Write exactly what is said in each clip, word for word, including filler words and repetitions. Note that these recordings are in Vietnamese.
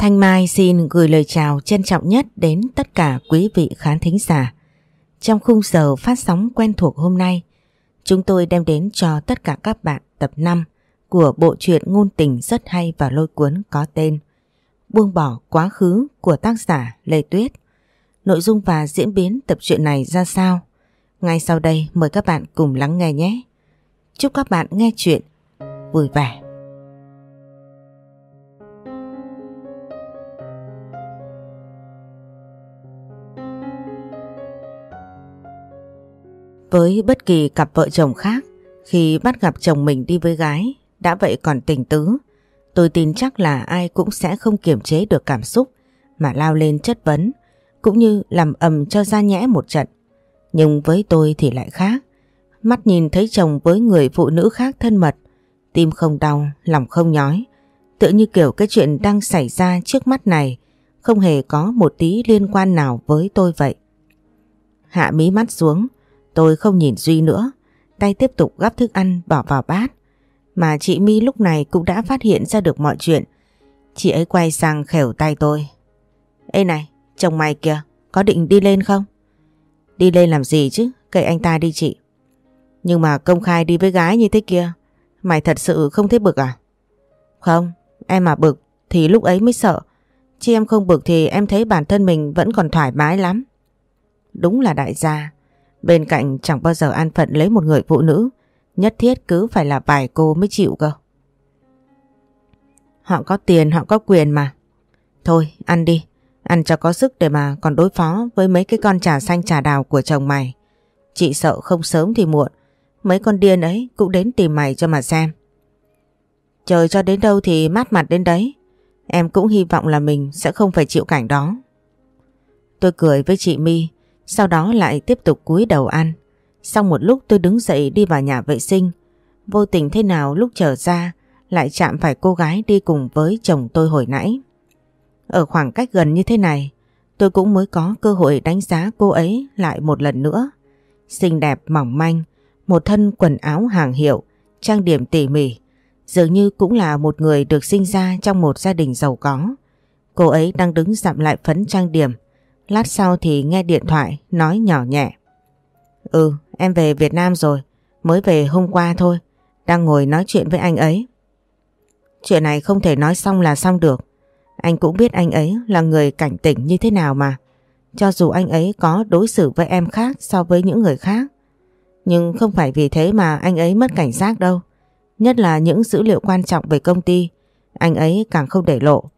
Thanh Mai xin gửi lời chào trân trọng nhất đến tất cả quý vị khán thính giả. Trong khung giờ phát sóng quen thuộc hôm nay, chúng tôi đem đến cho tất cả các bạn tập năm của bộ truyện ngôn tình rất hay và lôi cuốn có tên Buông bỏ quá khứ của tác giả Lê Tuyết. Nội dung và diễn biến tập truyện này ra sao? Ngay sau đây mời các bạn cùng lắng nghe nhé. Chúc các bạn nghe chuyện vui vẻ. Với bất kỳ cặp vợ chồng khác, khi bắt gặp chồng mình đi với gái, đã vậy còn tình tứ, tôi tin chắc là ai cũng sẽ không kiềm chế được cảm xúc mà lao lên chất vấn, cũng như làm ầm cho ra nhẽ một trận. Nhưng với tôi thì lại khác. Mắt nhìn thấy chồng với người phụ nữ khác thân mật, tim không đau, lòng không nhói. Tựa như kiểu cái chuyện đang xảy ra trước mắt này không hề có một tí liên quan nào với tôi vậy. Hạ mí mắt xuống, tôi không nhìn Duy nữa, tay tiếp tục gắp thức ăn bỏ vào bát. Mà chị My lúc này cũng đã phát hiện ra được mọi chuyện. Chị ấy quay sang khều tay tôi. Ê này, chồng mày kìa, có định đi lên không? Đi lên làm gì chứ, kệ anh ta đi chị. Nhưng mà công khai đi với gái như thế kia, mày thật sự không thấy bực à? Không, em mà bực thì lúc ấy mới sợ. Chứ em không bực thì em thấy bản thân mình vẫn còn thoải mái lắm. Đúng là đại gia, bên cạnh chẳng bao giờ an phận lấy một người phụ nữ, nhất thiết cứ phải là vài cô mới chịu cơ. Họ có tiền, họ có quyền mà. Thôi, ăn đi, ăn cho có sức để mà còn đối phó với mấy cái con trà xanh trà đào của chồng mày. Chị sợ không sớm thì muộn, mấy con điên ấy cũng đến tìm mày cho mà xem. Trời cho đến đâu thì mát mặt đến đấy. Em cũng hy vọng là mình sẽ không phải chịu cảnh đó. Tôi cười với chị My, sau đó lại tiếp tục cúi đầu ăn. Sau một lúc tôi đứng dậy đi vào nhà vệ sinh. Vô tình thế nào lúc trở ra lại chạm phải cô gái đi cùng với chồng tôi hồi nãy. Ở khoảng cách gần như thế này, tôi cũng mới có cơ hội đánh giá cô ấy lại một lần nữa. Xinh đẹp mỏng manh, một thân quần áo hàng hiệu, trang điểm tỉ mỉ, dường như cũng là một người được sinh ra trong một gia đình giàu có. Cô ấy đang đứng dặm lại phấn trang điểm. Lát sau thì nghe điện thoại nói nhỏ nhẹ. Ừ, em về Việt Nam rồi, mới về hôm qua thôi, đang ngồi nói chuyện với anh ấy. Chuyện này không thể nói xong là xong được. Anh cũng biết anh ấy là người cảnh tỉnh như thế nào mà. Cho dù anh ấy có đối xử với em khác so với những người khác, nhưng không phải vì thế mà anh ấy mất cảnh giác đâu. Nhất là những dữ liệu quan trọng về công ty, anh ấy càng không để lộ.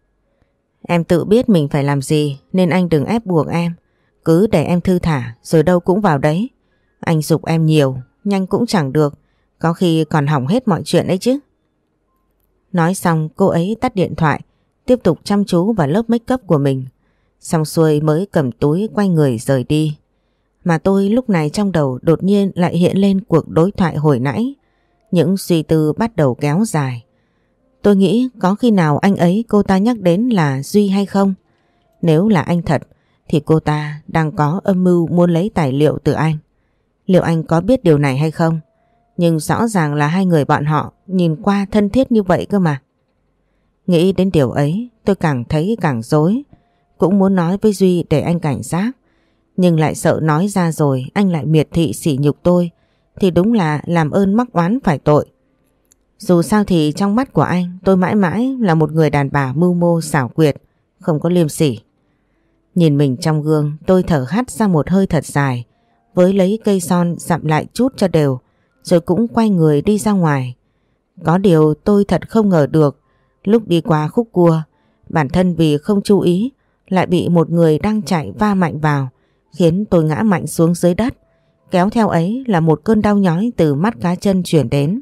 Em tự biết mình phải làm gì nên anh đừng ép buộc em. Cứ để em thư thả rồi đâu cũng vào đấy. Anh giục em nhiều, nhanh cũng chẳng được, có khi còn hỏng hết mọi chuyện đấy chứ. Nói xong cô ấy tắt điện thoại, tiếp tục chăm chú vào lớp make up của mình. Xong xuôi mới cầm túi quay người rời đi. Mà tôi lúc này trong đầu đột nhiên lại hiện lên cuộc đối thoại hồi nãy. Những suy tư bắt đầu kéo dài. Tôi nghĩ có khi nào anh ấy cô ta nhắc đến là Duy hay không? Nếu là anh thật thì cô ta đang có âm mưu muốn lấy tài liệu từ anh. Liệu anh có biết điều này hay không? Nhưng rõ ràng là hai người bọn họ nhìn qua thân thiết như vậy cơ mà. Nghĩ đến điều ấy tôi càng thấy càng rối. Cũng muốn nói với Duy để anh cảnh giác, nhưng lại sợ nói ra rồi anh lại miệt thị sỉ nhục tôi, thì đúng là làm ơn mắc oán phải tội. Dù sao thì trong mắt của anh tôi mãi mãi là một người đàn bà mưu mô xảo quyệt, không có liêm sỉ. Nhìn mình trong gương tôi thở hắt ra một hơi thật dài, với lấy cây son dặm lại chút cho đều, rồi cũng quay người đi ra ngoài. Có điều tôi thật không ngờ được, lúc đi qua khúc cua, bản thân vì không chú ý lại bị một người đang chạy va mạnh vào, khiến tôi ngã mạnh xuống dưới đất. Kéo theo ấy là một cơn đau nhói từ mắt cá chân chuyển đến.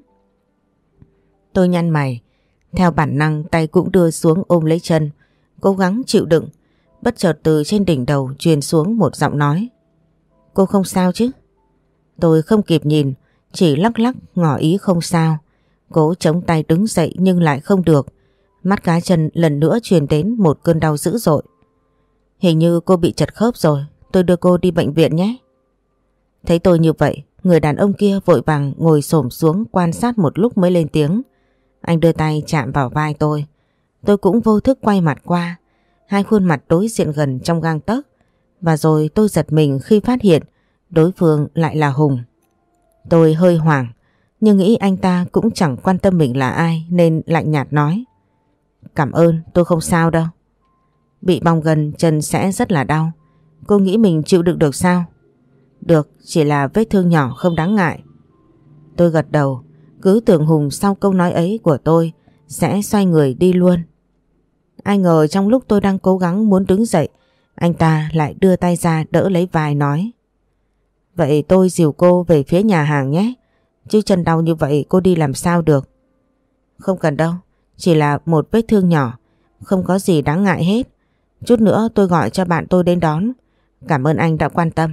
Tôi nhăn mày, theo bản năng tay cũng đưa xuống ôm lấy chân, cố gắng chịu đựng. Bất chợt từ trên đỉnh đầu truyền xuống một giọng nói. Cô không sao chứ? Tôi không kịp nhìn, chỉ lắc lắc ngỏ ý không sao. Cố chống tay đứng dậy nhưng lại không được. Mắt cá chân lần nữa truyền đến một cơn đau dữ dội. Hình như cô bị chật khớp rồi, tôi đưa cô đi bệnh viện nhé. Thấy tôi như vậy, người đàn ông kia vội vàng ngồi xổm xuống quan sát một lúc mới lên tiếng. Anh đưa tay chạm vào vai tôi. Tôi cũng vô thức quay mặt qua. Hai khuôn mặt đối diện gần trong gang tấc. Và rồi tôi giật mình khi phát hiện đối phương lại là Hùng. Tôi hơi hoảng, nhưng nghĩ anh ta cũng chẳng quan tâm mình là ai nên lạnh nhạt nói: "Cảm ơn, tôi không sao đâu." Bị bong gân chân sẽ rất là đau. Cô nghĩ mình chịu đựng được sao? Được, chỉ là vết thương nhỏ không đáng ngại. Tôi gật đầu, cứ tưởng Hùng sau câu nói ấy của tôi sẽ xoay người đi luôn. Ai ngờ trong lúc tôi đang cố gắng muốn đứng dậy, anh ta lại đưa tay ra đỡ lấy vai nói: "Vậy tôi dìu cô về phía nhà hàng nhé, chứ chân đau như vậy cô đi làm sao được." "Không cần đâu, chỉ là một vết thương nhỏ, không có gì đáng ngại hết. Chút nữa tôi gọi cho bạn tôi đến đón. Cảm ơn anh đã quan tâm."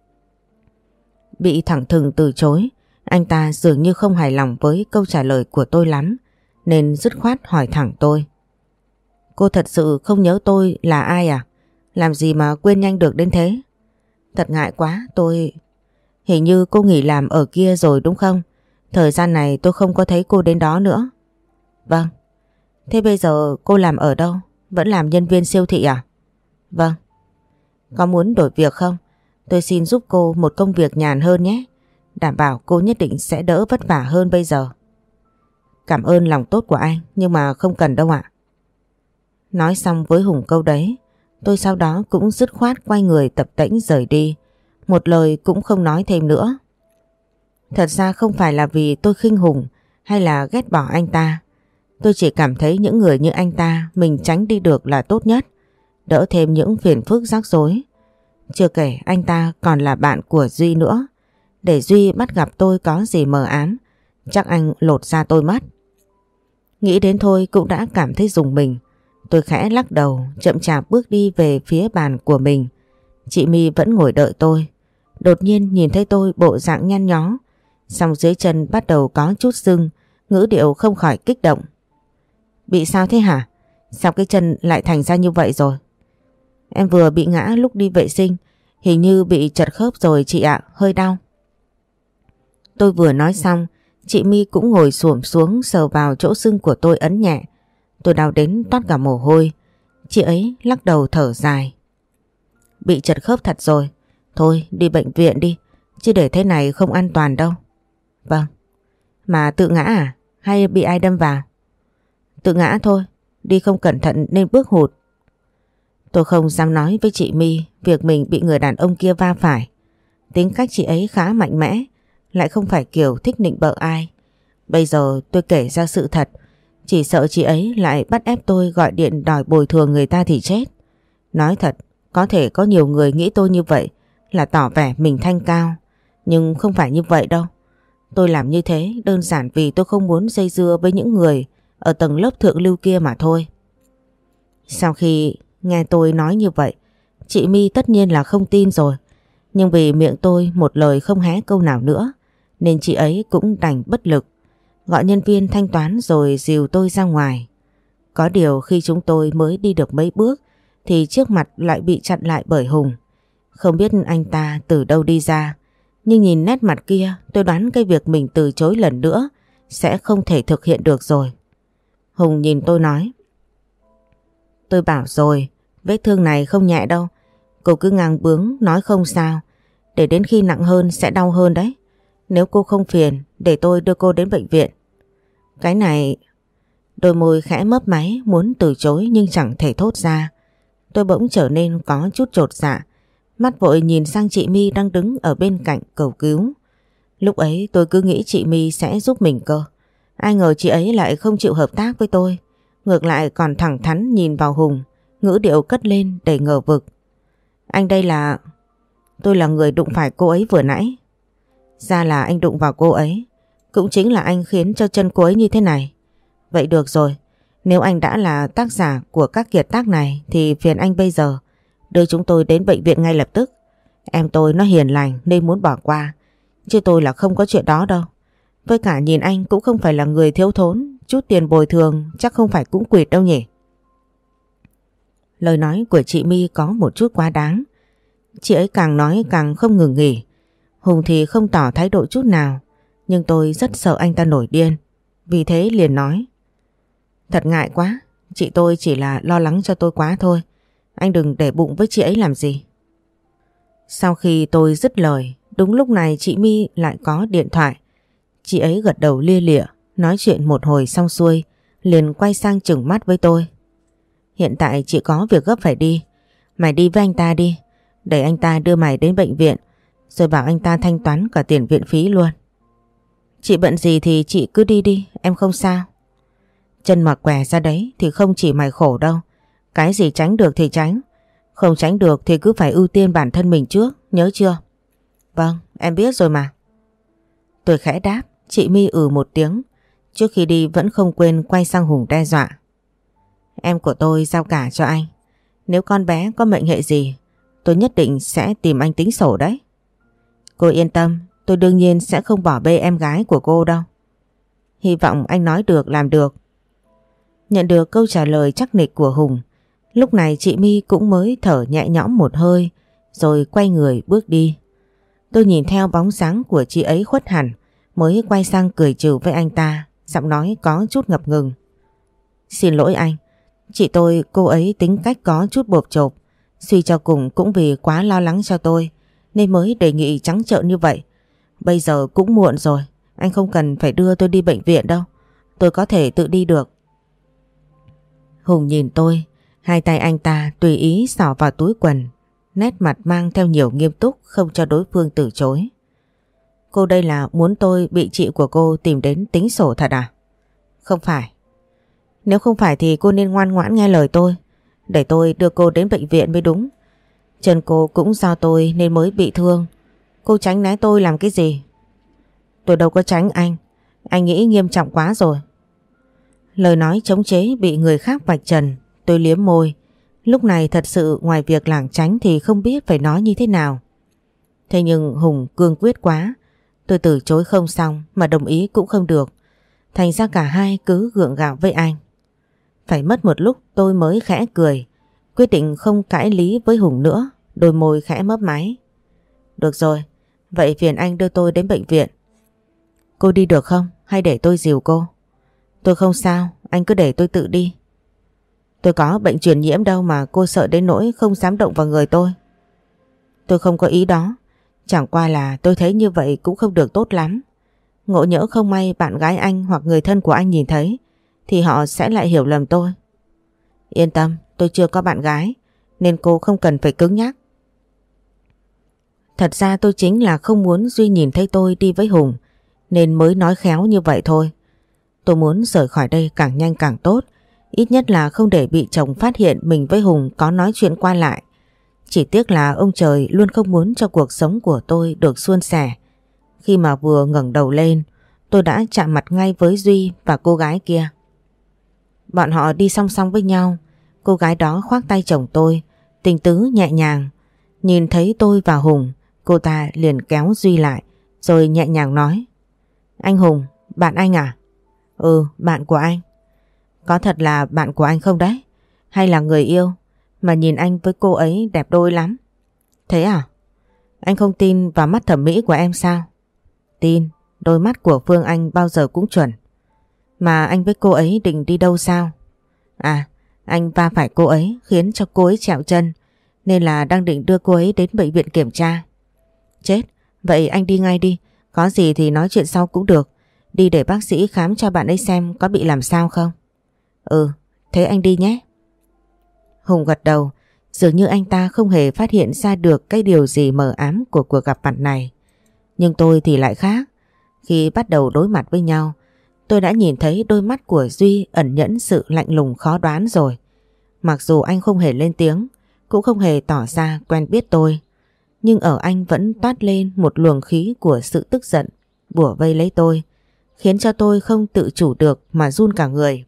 Bị thẳng thừng từ chối, anh ta dường như không hài lòng với câu trả lời của tôi lắm, nên dứt khoát hỏi thẳng tôi: "Cô thật sự không nhớ tôi là ai à? Làm gì mà quên nhanh được đến thế?" "Thật ngại quá, tôi..." "Hình như cô nghỉ làm ở kia rồi đúng không? Thời gian này tôi không có thấy cô đến đó nữa." "Vâng." "Thế bây giờ cô làm ở đâu? Vẫn làm nhân viên siêu thị à?" "Vâng." "Có muốn đổi việc không? Tôi xin giúp cô một công việc nhàn hơn nhé. Đảm bảo cô nhất định sẽ đỡ vất vả hơn bây giờ." "Cảm ơn lòng tốt của anh, nhưng mà không cần đâu ạ." Nói xong với Hùng câu đấy, tôi sau đó cũng dứt khoát quay người tập tễnh rời đi, một lời cũng không nói thêm nữa. Thật ra không phải là vì tôi khinh Hùng hay là ghét bỏ anh ta. Tôi chỉ cảm thấy những người như anh ta mình tránh đi được là tốt nhất, đỡ thêm những phiền phức rắc rối. Chưa kể anh ta còn là bạn của Duy nữa. Để Duy bắt gặp tôi có gì mờ ám, chắc anh lột da tôi mất. Nghĩ đến thôi cũng đã cảm thấy rùng mình. Tôi khẽ lắc đầu, chậm chạp bước đi về phía bàn của mình. Chị My vẫn ngồi đợi tôi. Đột nhiên nhìn thấy tôi bộ dạng nhăn nhó, song dưới chân bắt đầu có chút sưng, ngữ điệu không khỏi kích động. "Bị sao thế hả? Sao cái chân lại thành ra như vậy rồi?" "Em vừa bị ngã lúc đi vệ sinh, hình như bị trật khớp rồi chị ạ, hơi đau." Tôi vừa nói xong, chị My cũng ngồi xổm xuống sờ vào chỗ sưng của tôi ấn nhẹ. Tôi đau đến toát cả mồ hôi. Chị ấy lắc đầu thở dài: "Bị trật khớp thật rồi. Thôi đi bệnh viện đi, chứ để thế này không an toàn đâu." "Vâng." "Mà tự ngã à? Hay bị ai đâm vào?" "Tự ngã thôi, đi không cẩn thận nên bước hụt." Tôi không dám nói với chị My việc mình bị người đàn ông kia va phải. Tính cách chị ấy khá mạnh mẽ, lại không phải kiểu thích nịnh bợ ai. Bây giờ tôi kể ra sự thật, chỉ sợ chị ấy lại bắt ép tôi gọi điện đòi bồi thường người ta thì chết. Nói thật, có thể có nhiều người nghĩ tôi như vậy là tỏ vẻ mình thanh cao, nhưng không phải như vậy đâu. Tôi làm như thế đơn giản vì tôi không muốn dây dưa với những người ở tầng lớp thượng lưu kia mà thôi. Sau khi nghe tôi nói như vậy, chị My tất nhiên là không tin rồi. Nhưng vì miệng tôi một lời không hé câu nào nữa, nên chị ấy cũng đành bất lực, gọi nhân viên thanh toán rồi dìu tôi ra ngoài. Có điều khi chúng tôi mới đi được mấy bước thì trước mặt lại bị chặn lại bởi Hùng. Không biết anh ta từ đâu đi ra, nhưng nhìn nét mặt kia tôi đoán cái việc mình từ chối lần nữa sẽ không thể thực hiện được rồi. Hùng nhìn tôi nói: "Tôi bảo rồi, vết thương này không nhẹ đâu. Cô cứ ngang bướng nói không sao, để đến khi nặng hơn sẽ đau hơn đấy. Nếu cô không phiền, để tôi đưa cô đến bệnh viện." Cái này... Đôi môi khẽ mấp máy muốn từ chối nhưng chẳng thể thốt ra. Tôi bỗng trở nên có chút chột dạ, mắt vội nhìn sang chị My đang đứng ở bên cạnh cầu cứu. Lúc ấy tôi cứ nghĩ chị My sẽ giúp mình cơ. Ai ngờ chị ấy lại không chịu hợp tác với tôi, ngược lại còn thẳng thắn nhìn vào Hùng, ngữ điệu cất lên đầy ngờ vực: "Anh đây là..." "Tôi là người đụng phải cô ấy vừa nãy." "Ra là anh đụng vào cô ấy, cũng chính là anh khiến cho chân cô ấy như thế này. Vậy được rồi, nếu anh đã là tác giả của các kiệt tác này thì phiền anh bây giờ đưa chúng tôi đến bệnh viện ngay lập tức. Em tôi nó hiền lành nên muốn bỏ qua, chứ tôi là không có chuyện đó đâu. Với cả nhìn anh cũng không phải là người thiếu thốn, chút tiền bồi thường chắc không phải cũng quỵt đâu nhỉ." Lời nói của chị My có một chút quá đáng. Chị ấy càng nói càng không ngừng nghỉ. Hùng thì không tỏ thái độ chút nào, nhưng tôi rất sợ anh ta nổi điên, vì thế liền nói: "Thật ngại quá, Chị tôi chỉ là lo lắng cho tôi quá thôi. Anh đừng để bụng với chị ấy làm gì. Sau khi tôi dứt lời, đúng lúc này chị My lại có điện thoại. Chị ấy gật đầu lia lịa, nói chuyện một hồi xong xuôi, liền quay sang trừng mắt với tôi. Hiện tại chị có việc gấp phải đi. Mày đi với anh ta đi, để anh ta đưa mày đến bệnh viện, rồi bảo anh ta thanh toán cả tiền viện phí luôn. Chị bận gì thì chị cứ đi đi, em không sao. Chân mà què ra đấy thì không chỉ mày khổ đâu. Cái gì tránh được thì tránh, không tránh được thì cứ phải ưu tiên bản thân mình trước, nhớ chưa? Vâng, em biết rồi mà. Tôi khẽ đáp, chị My ừ một tiếng. Trước khi đi vẫn không quên quay sang Hùng đe dọa. Em của tôi giao cả cho anh. Nếu con bé có mệnh hệ gì, tôi nhất định sẽ tìm anh tính sổ đấy. Cô yên tâm, tôi đương nhiên sẽ không bỏ bê em gái của cô đâu. Hy vọng anh nói được làm được. Nhận được câu trả lời chắc nịch của Hùng, lúc này chị My cũng mới thở nhẹ nhõm một hơi, rồi quay người bước đi. Tôi nhìn theo bóng dáng của chị ấy khuất hẳn, mới quay sang cười trừ với anh ta, giọng nói có chút ngập ngừng. Xin lỗi anh, chị tôi cô ấy tính cách có chút bộp chộp, suy cho cùng cũng vì quá lo lắng cho tôi nên mới đề nghị trắng trợn như vậy. Bây giờ cũng muộn rồi, anh không cần phải đưa tôi đi bệnh viện đâu, tôi có thể tự đi được. Hùng nhìn tôi, hai tay anh ta tùy ý xỏ vào túi quần, nét mặt mang theo nhiều nghiêm túc không cho đối phương từ chối. Cô đây là muốn tôi bị chị của cô tìm đến tính sổ thật à? Không phải. Nếu không phải thì cô nên ngoan ngoãn nghe lời tôi, để tôi đưa cô đến bệnh viện mới đúng. Chân cô cũng do tôi nên mới bị thương. Cô tránh né tôi làm cái gì? Tôi đâu có tránh anh, anh nghĩ nghiêm trọng quá rồi. Lời nói chống chế bị người khác vạch trần, tôi liếm môi. Lúc này thật sự ngoài việc lảng tránh thì không biết phải nói như thế nào. Thế nhưng Hùng cương quyết quá, tôi từ chối không xong mà đồng ý cũng không được. Thành ra cả hai cứ gượng gạo với anh. Phải mất một lúc tôi mới khẽ cười, quyết định không cãi lý với Hùng nữa, đôi môi khẽ mấp máy. Được rồi, vậy phiền anh đưa tôi đến bệnh viện. Cô đi được không hay để tôi dìu cô? Tôi không sao, anh cứ để tôi tự đi. Tôi có bệnh truyền nhiễm đâu mà cô sợ đến nỗi không dám động vào người tôi. Tôi không có ý đó, chẳng qua là tôi thấy như vậy cũng không được tốt lắm. Ngộ nhỡ không may bạn gái anh hoặc người thân của anh nhìn thấy thì họ sẽ lại hiểu lầm tôi. Yên tâm, tôi chưa có bạn gái nên cô không cần phải cứng nhắc. Thật ra tôi chính là không muốn Duy nhìn thấy tôi đi với Hùng nên mới nói khéo như vậy thôi. Tôi muốn rời khỏi đây càng nhanh càng tốt, ít nhất là không để bị chồng phát hiện mình với Hùng có nói chuyện qua lại. Chỉ tiếc là ông trời luôn không muốn cho cuộc sống của tôi được suôn sẻ. Khi mà vừa ngẩng đầu lên, tôi đã chạm mặt ngay với Duy và cô gái kia. Bọn họ đi song song với nhau, cô gái đó khoác tay chồng tôi, tình tứ nhẹ nhàng. Nhìn thấy tôi và Hùng, cô ta liền kéo Duy lại, rồi nhẹ nhàng nói. Anh Hùng, bạn anh à? Ừ, bạn của anh. Có thật là bạn của anh không đấy? Hay là người yêu? Mà nhìn anh với cô ấy đẹp đôi lắm. Thế à? Anh không tin vào mắt thẩm mỹ của em sao? Tin, đôi mắt của Phương Anh bao giờ cũng chuẩn. Mà anh với cô ấy định đi đâu sao? À, anh va phải cô ấy khiến cho cô ấy trẹo chân, nên là đang định đưa cô ấy đến bệnh viện kiểm tra. Chết, vậy anh đi ngay đi, có gì thì nói chuyện sau cũng được. Đi để bác sĩ khám cho bạn ấy xem có bị làm sao không. Ừ, thế anh đi nhé. Hùng gật đầu, dường như anh ta không hề phát hiện ra được cái điều gì mờ ám của cuộc gặp mặt này. Nhưng tôi thì lại khác. Khi bắt đầu đối mặt với nhau, tôi đã nhìn thấy đôi mắt của Duy ẩn nhẫn sự lạnh lùng khó đoán rồi. Mặc dù anh không hề lên tiếng, cũng không hề tỏ ra quen biết tôi, nhưng ở anh vẫn toát lên một luồng khí của sự tức giận, bủa vây lấy tôi, khiến cho tôi không tự chủ được mà run cả người.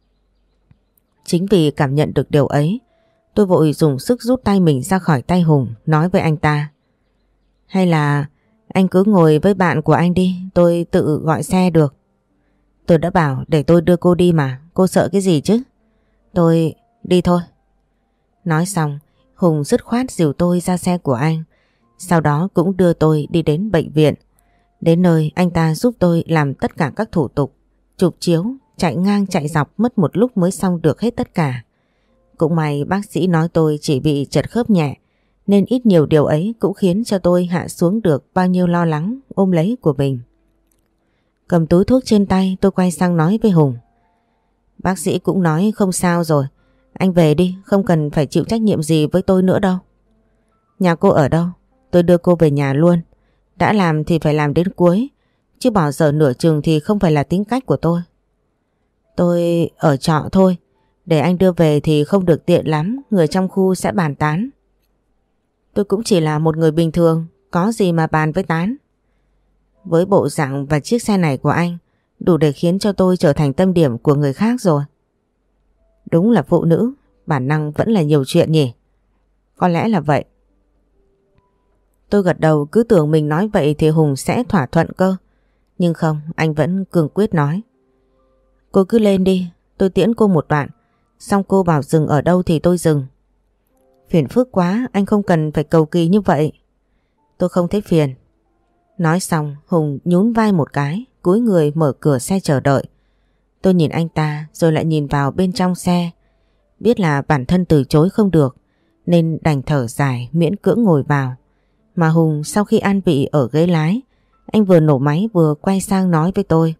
Chính vì cảm nhận được điều ấy, tôi vội dùng sức rút tay mình ra khỏi tay Hùng, nói với anh ta. Hay là anh cứ ngồi với bạn của anh đi, tôi tự gọi xe được. Tôi đã bảo để tôi đưa cô đi mà, cô sợ cái gì chứ? Tôi đi thôi. Nói xong, Hùng dứt khoát dìu tôi ra xe của anh, sau đó cũng đưa tôi đi đến bệnh viện. Đến nơi anh ta giúp tôi làm tất cả các thủ tục, chụp chiếu, chạy ngang chạy dọc mất một lúc mới xong được hết tất cả. Cũng may bác sĩ nói tôi chỉ bị trật khớp nhẹ, nên ít nhiều điều ấy cũng khiến cho tôi hạ xuống được bao nhiêu lo lắng ôm lấy của mình. Cầm túi thuốc trên tay, tôi quay sang nói với Hùng. Bác sĩ cũng nói không sao rồi, anh về đi, không cần phải chịu trách nhiệm gì với tôi nữa đâu. Nhà cô ở đâu? Tôi đưa cô về nhà luôn. Đã làm thì phải làm đến cuối, chứ bỏ dở nửa chừng thì không phải là tính cách của tôi. Tôi ở trọ thôi, để anh đưa về thì không được tiện lắm, người trong khu sẽ bàn tán. Tôi cũng chỉ là một người bình thường, có gì mà bàn với tán. Với bộ dạng và chiếc xe này của anh, đủ để khiến cho tôi trở thành tâm điểm của người khác rồi. Đúng là phụ nữ, bản năng vẫn là nhiều chuyện nhỉ? Có lẽ là vậy. Tôi gật đầu, cứ tưởng mình nói vậy thì Hùng sẽ thỏa thuận cơ. Nhưng không, anh vẫn cương quyết nói. Cô cứ lên đi, tôi tiễn cô một đoạn, xong cô bảo dừng ở đâu thì tôi dừng. Phiền phức quá, anh không cần phải cầu kỳ như vậy. Tôi không thấy phiền. Nói xong, Hùng nhún vai một cái, cúi người mở cửa xe chờ đợi. Tôi nhìn anh ta rồi lại nhìn vào bên trong xe. Biết là bản thân từ chối không được, nên đành thở dài miễn cưỡng ngồi vào. Mà Hùng sau khi an vị ở ghế lái, anh vừa nổ máy vừa quay sang nói với tôi.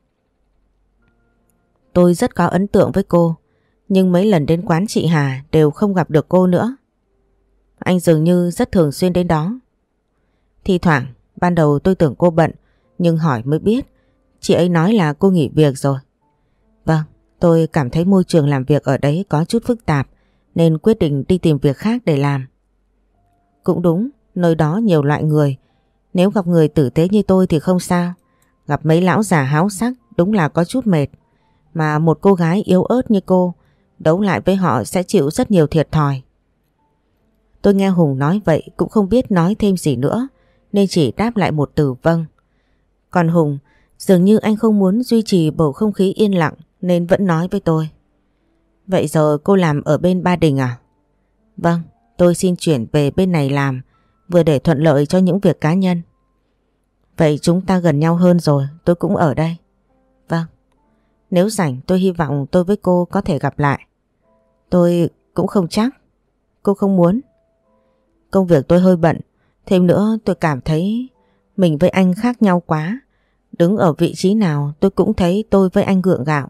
Tôi rất có ấn tượng với cô, nhưng mấy lần đến quán chị Hà đều không gặp được cô nữa. Anh dường như rất thường xuyên đến đó. Thi thoảng, ban đầu tôi tưởng cô bận, nhưng hỏi mới biết, chị ấy nói là cô nghỉ việc rồi. Vâng, tôi cảm thấy môi trường làm việc ở đấy có chút phức tạp, nên quyết định đi tìm việc khác để làm. Cũng đúng, nơi đó nhiều loại người, nếu gặp người tử tế như tôi thì không sao. Gặp mấy lão già háo sắc đúng là có chút mệt. Mà một cô gái yếu ớt như cô, đấu lại với họ sẽ chịu rất nhiều thiệt thòi. Tôi nghe Hùng nói vậy cũng không biết nói thêm gì nữa, nên chỉ đáp lại một từ vâng. Còn Hùng, dường như anh không muốn duy trì bầu không khí yên lặng, nên vẫn nói với tôi. Vậy giờ cô làm ở bên Ba Đình à? Vâng, tôi xin chuyển về bên này làm, vừa để thuận lợi cho những việc cá nhân. Vậy chúng ta gần nhau hơn rồi, tôi cũng ở đây. Vâng. Nếu rảnh tôi hy vọng tôi với cô có thể gặp lại. Tôi cũng không chắc. Cô không muốn? Công việc tôi hơi bận. Thêm nữa tôi cảm thấy mình với anh khác nhau quá. Đứng ở vị trí nào tôi cũng thấy tôi với anh gượng gạo.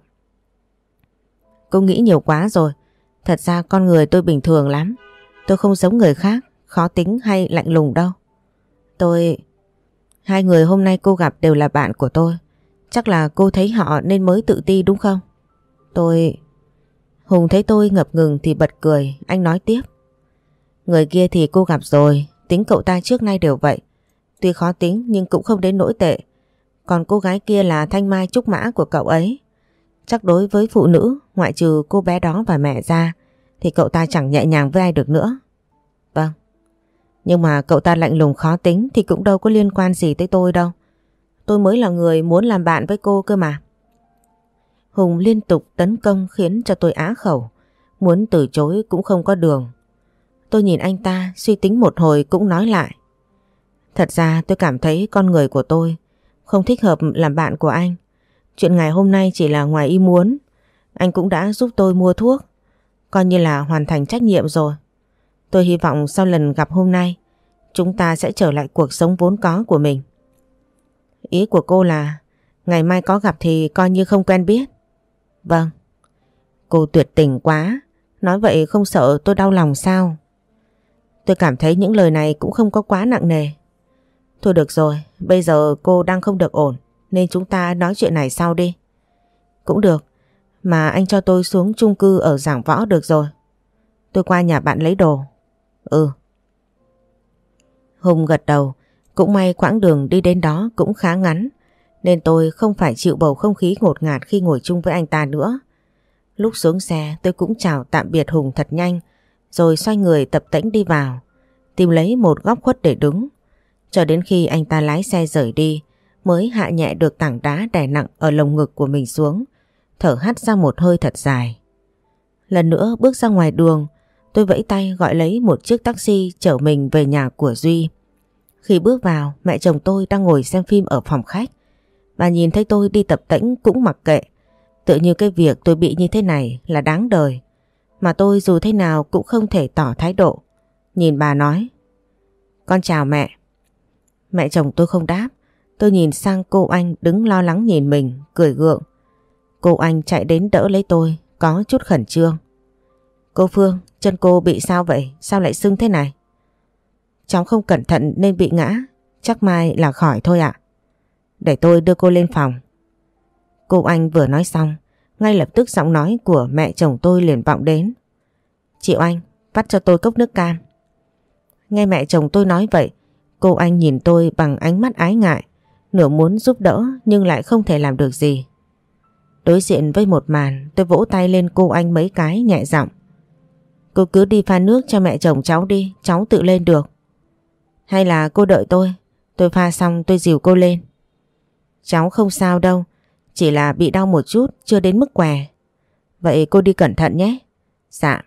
Cô nghĩ nhiều quá rồi. Thật ra con người tôi bình thường lắm. Tôi không giống người khác, khó tính hay lạnh lùng đâu. Tôi... Hai người hôm nay cô gặp đều là bạn của tôi. Chắc là cô thấy họ nên mới tự ti đúng không? Tôi... Hùng thấy tôi ngập ngừng thì bật cười, anh nói tiếp. Người kia thì cô gặp rồi, tính cậu ta trước nay đều vậy. Tuy khó tính nhưng cũng không đến nỗi tệ. Còn cô gái kia là thanh mai trúc mã của cậu ấy. Chắc đối với phụ nữ, ngoại trừ cô bé đó và mẹ ra, thì cậu ta chẳng nhẹ nhàng với ai được nữa. Vâng. Nhưng mà cậu ta lạnh lùng khó tính thì cũng đâu có liên quan gì tới tôi đâu. Tôi mới là người muốn làm bạn với cô cơ mà. Hùng liên tục tấn công khiến cho tôi á khẩu. Muốn từ chối cũng không có đường. Tôi nhìn anh ta suy tính một hồi cũng nói lại. Thật ra tôi cảm thấy con người của tôi không thích hợp làm bạn của anh. Chuyện ngày hôm nay chỉ là ngoài ý muốn. Anh cũng đã giúp tôi mua thuốc, coi như là hoàn thành trách nhiệm rồi. Tôi hy vọng sau lần gặp hôm nay chúng ta sẽ trở lại cuộc sống vốn có của mình. Ý của cô là ngày mai có gặp thì coi như không quen biết. Vâng. Cô tuyệt tình quá. Nói vậy không sợ tôi đau lòng sao? Tôi cảm thấy những lời này cũng không có quá nặng nề. Thôi được rồi, bây giờ cô đang không được ổn, nên chúng ta nói chuyện này sau đi. Cũng được, mà anh cho tôi xuống chung cư ở Giảng Võ được rồi. Tôi qua nhà bạn lấy đồ. Ừ. Hùng gật đầu, cũng may quãng đường đi đến đó cũng khá ngắn, nên tôi không phải chịu bầu không khí ngột ngạt khi ngồi chung với anh ta nữa. Lúc xuống xe tôi cũng chào tạm biệt Hùng thật nhanh, rồi xoay người tập tễnh đi vào, tìm lấy một góc khuất để đứng. Cho đến khi anh ta lái xe rời đi mới hạ nhẹ được tảng đá đè nặng ở lồng ngực của mình xuống, thở hắt ra một hơi thật dài. Lần nữa bước ra ngoài đường, tôi vẫy tay gọi lấy một chiếc taxi chở mình về nhà của Duy. Khi bước vào, mẹ chồng tôi đang ngồi xem phim ở phòng khách. Bà nhìn thấy tôi đi tập tễnh cũng mặc kệ, Tự như cái việc tôi bị như thế này là đáng đời. Mà tôi dù thế nào cũng không thể tỏ thái độ. Nhìn bà nói: Con chào mẹ. Mẹ chồng tôi không đáp. Tôi nhìn sang cô Anh đứng lo lắng nhìn mình, cười gượng. Cô Anh chạy đến đỡ lấy tôi, có chút khẩn trương. Cô Phương, chân cô bị sao vậy? Sao lại sưng thế này? Cháu không cẩn thận nên bị ngã. Chắc mai là khỏi thôi ạ. Để tôi đưa cô lên phòng. Cô Anh vừa nói xong, ngay lập tức giọng nói của mẹ chồng tôi liền vọng đến. Chị Anh, vắt cho tôi cốc nước cam. Nghe mẹ chồng tôi nói vậy, cô Anh nhìn tôi bằng ánh mắt ái ngại, nửa muốn giúp đỡ nhưng lại không thể làm được gì. Đối diện với một màn, tôi vỗ tay lên cô Anh mấy cái nhẹ giọng. Cô cứ đi pha nước cho mẹ chồng cháu đi, cháu tự lên được. Hay là cô đợi tôi, tôi pha xong tôi dìu cô lên. Cháu không sao đâu, chỉ là bị đau một chút, chưa đến mức què. Vậy cô đi cẩn thận nhé. Dạ.